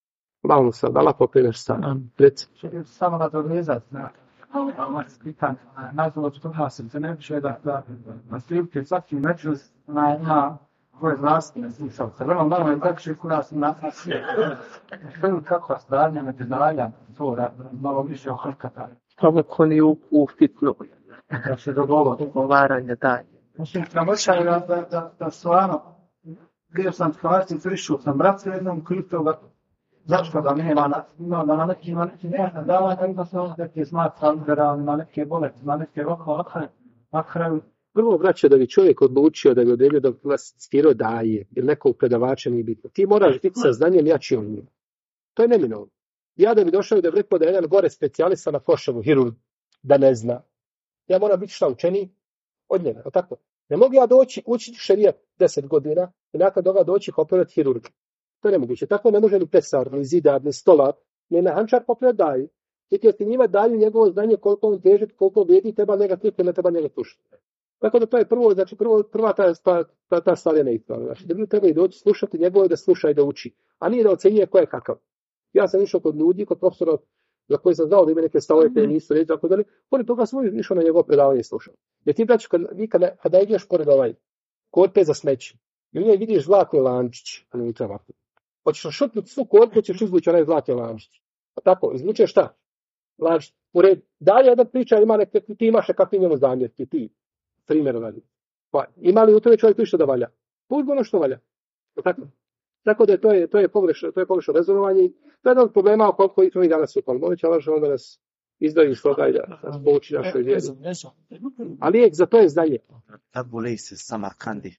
Malo sad, Allah poprimeš sad. Reci. Samo nadovezati na pitanje. Nažalost, prihlasili se ne više da slivke svaki međus na koje vlastne slušalce. Vrlo malo je tako što nas na svijet. Kako stvaranje međunarodnja to malo više ohrkata. Kako ni u fitnu. Da se Dogovaranje daje. Mislim, navršaju da stvarno, bio sam Hrvatski prišao sam brat jednom kriptoga, zašto da nema na neki davanja, ima se on neke smatra liberalni, na neke bolesti, na neke okolo, na kraju. Prvo, braće, da bi čovjek odlučio da bi odredio da klasificirao daje, ili nekog predavača nije bitno. Ti moraš biti sa znanjem jači od njega. To je neminovno. Ja da bi došao i da bi rekao da je jedan gore specijalista na košavu, hirurg, da ne zna. Ja moram biti šta učeniji od njega, o tako? Ne mogu ja doći, učiti šerijat 10 godina i nakon toga doći operati hirurg. To je nemoguće. Tako ne može ni pesar, ni zidar, ni stolar, ni nahančar operati daju. Jer ti njima daju njegovo znanje koliko on teži, koliko vrijedi, treba njega tušiti, ne treba njega tušiti. Tako da to je prvo, znači prva ta stvar je neispravna. Znači da bi treba i doći slušati njegovo da sluša i da uči, a nije da ocenjuje ko je kakav. Ja sam išao kod ljudi, kod profesora za koji sam znao da ima neke stavove koje nisu reći, tako dalje, oni toga smo išao na njegovo predavanje i slušao. Jer ti braći, kada ideš pored korpe za smeće, i u njoj vidiš zlatni lančić, ali mi treba. Hoćeš šutnuti svu korpu, ćeš izvući onaj zlatni lančić. A tako, izvučeš šta? Lančić. U red. Dalje jedna priča, ima neke, ti imaš nekakvi njemu zamjerki, ti. Primjer radi. Pa, ima li u tome čovjek ništa da valja? Uzgo ono što valja. Tako da to je pogrešno rezonovanje. To je jedan od problema oko kojih smo i danas upali. Molit Allah da nas izdaji iz toga i da nas pouči našoj vjeri. A lijek za to je znanje. Abu Lejs Samarkandi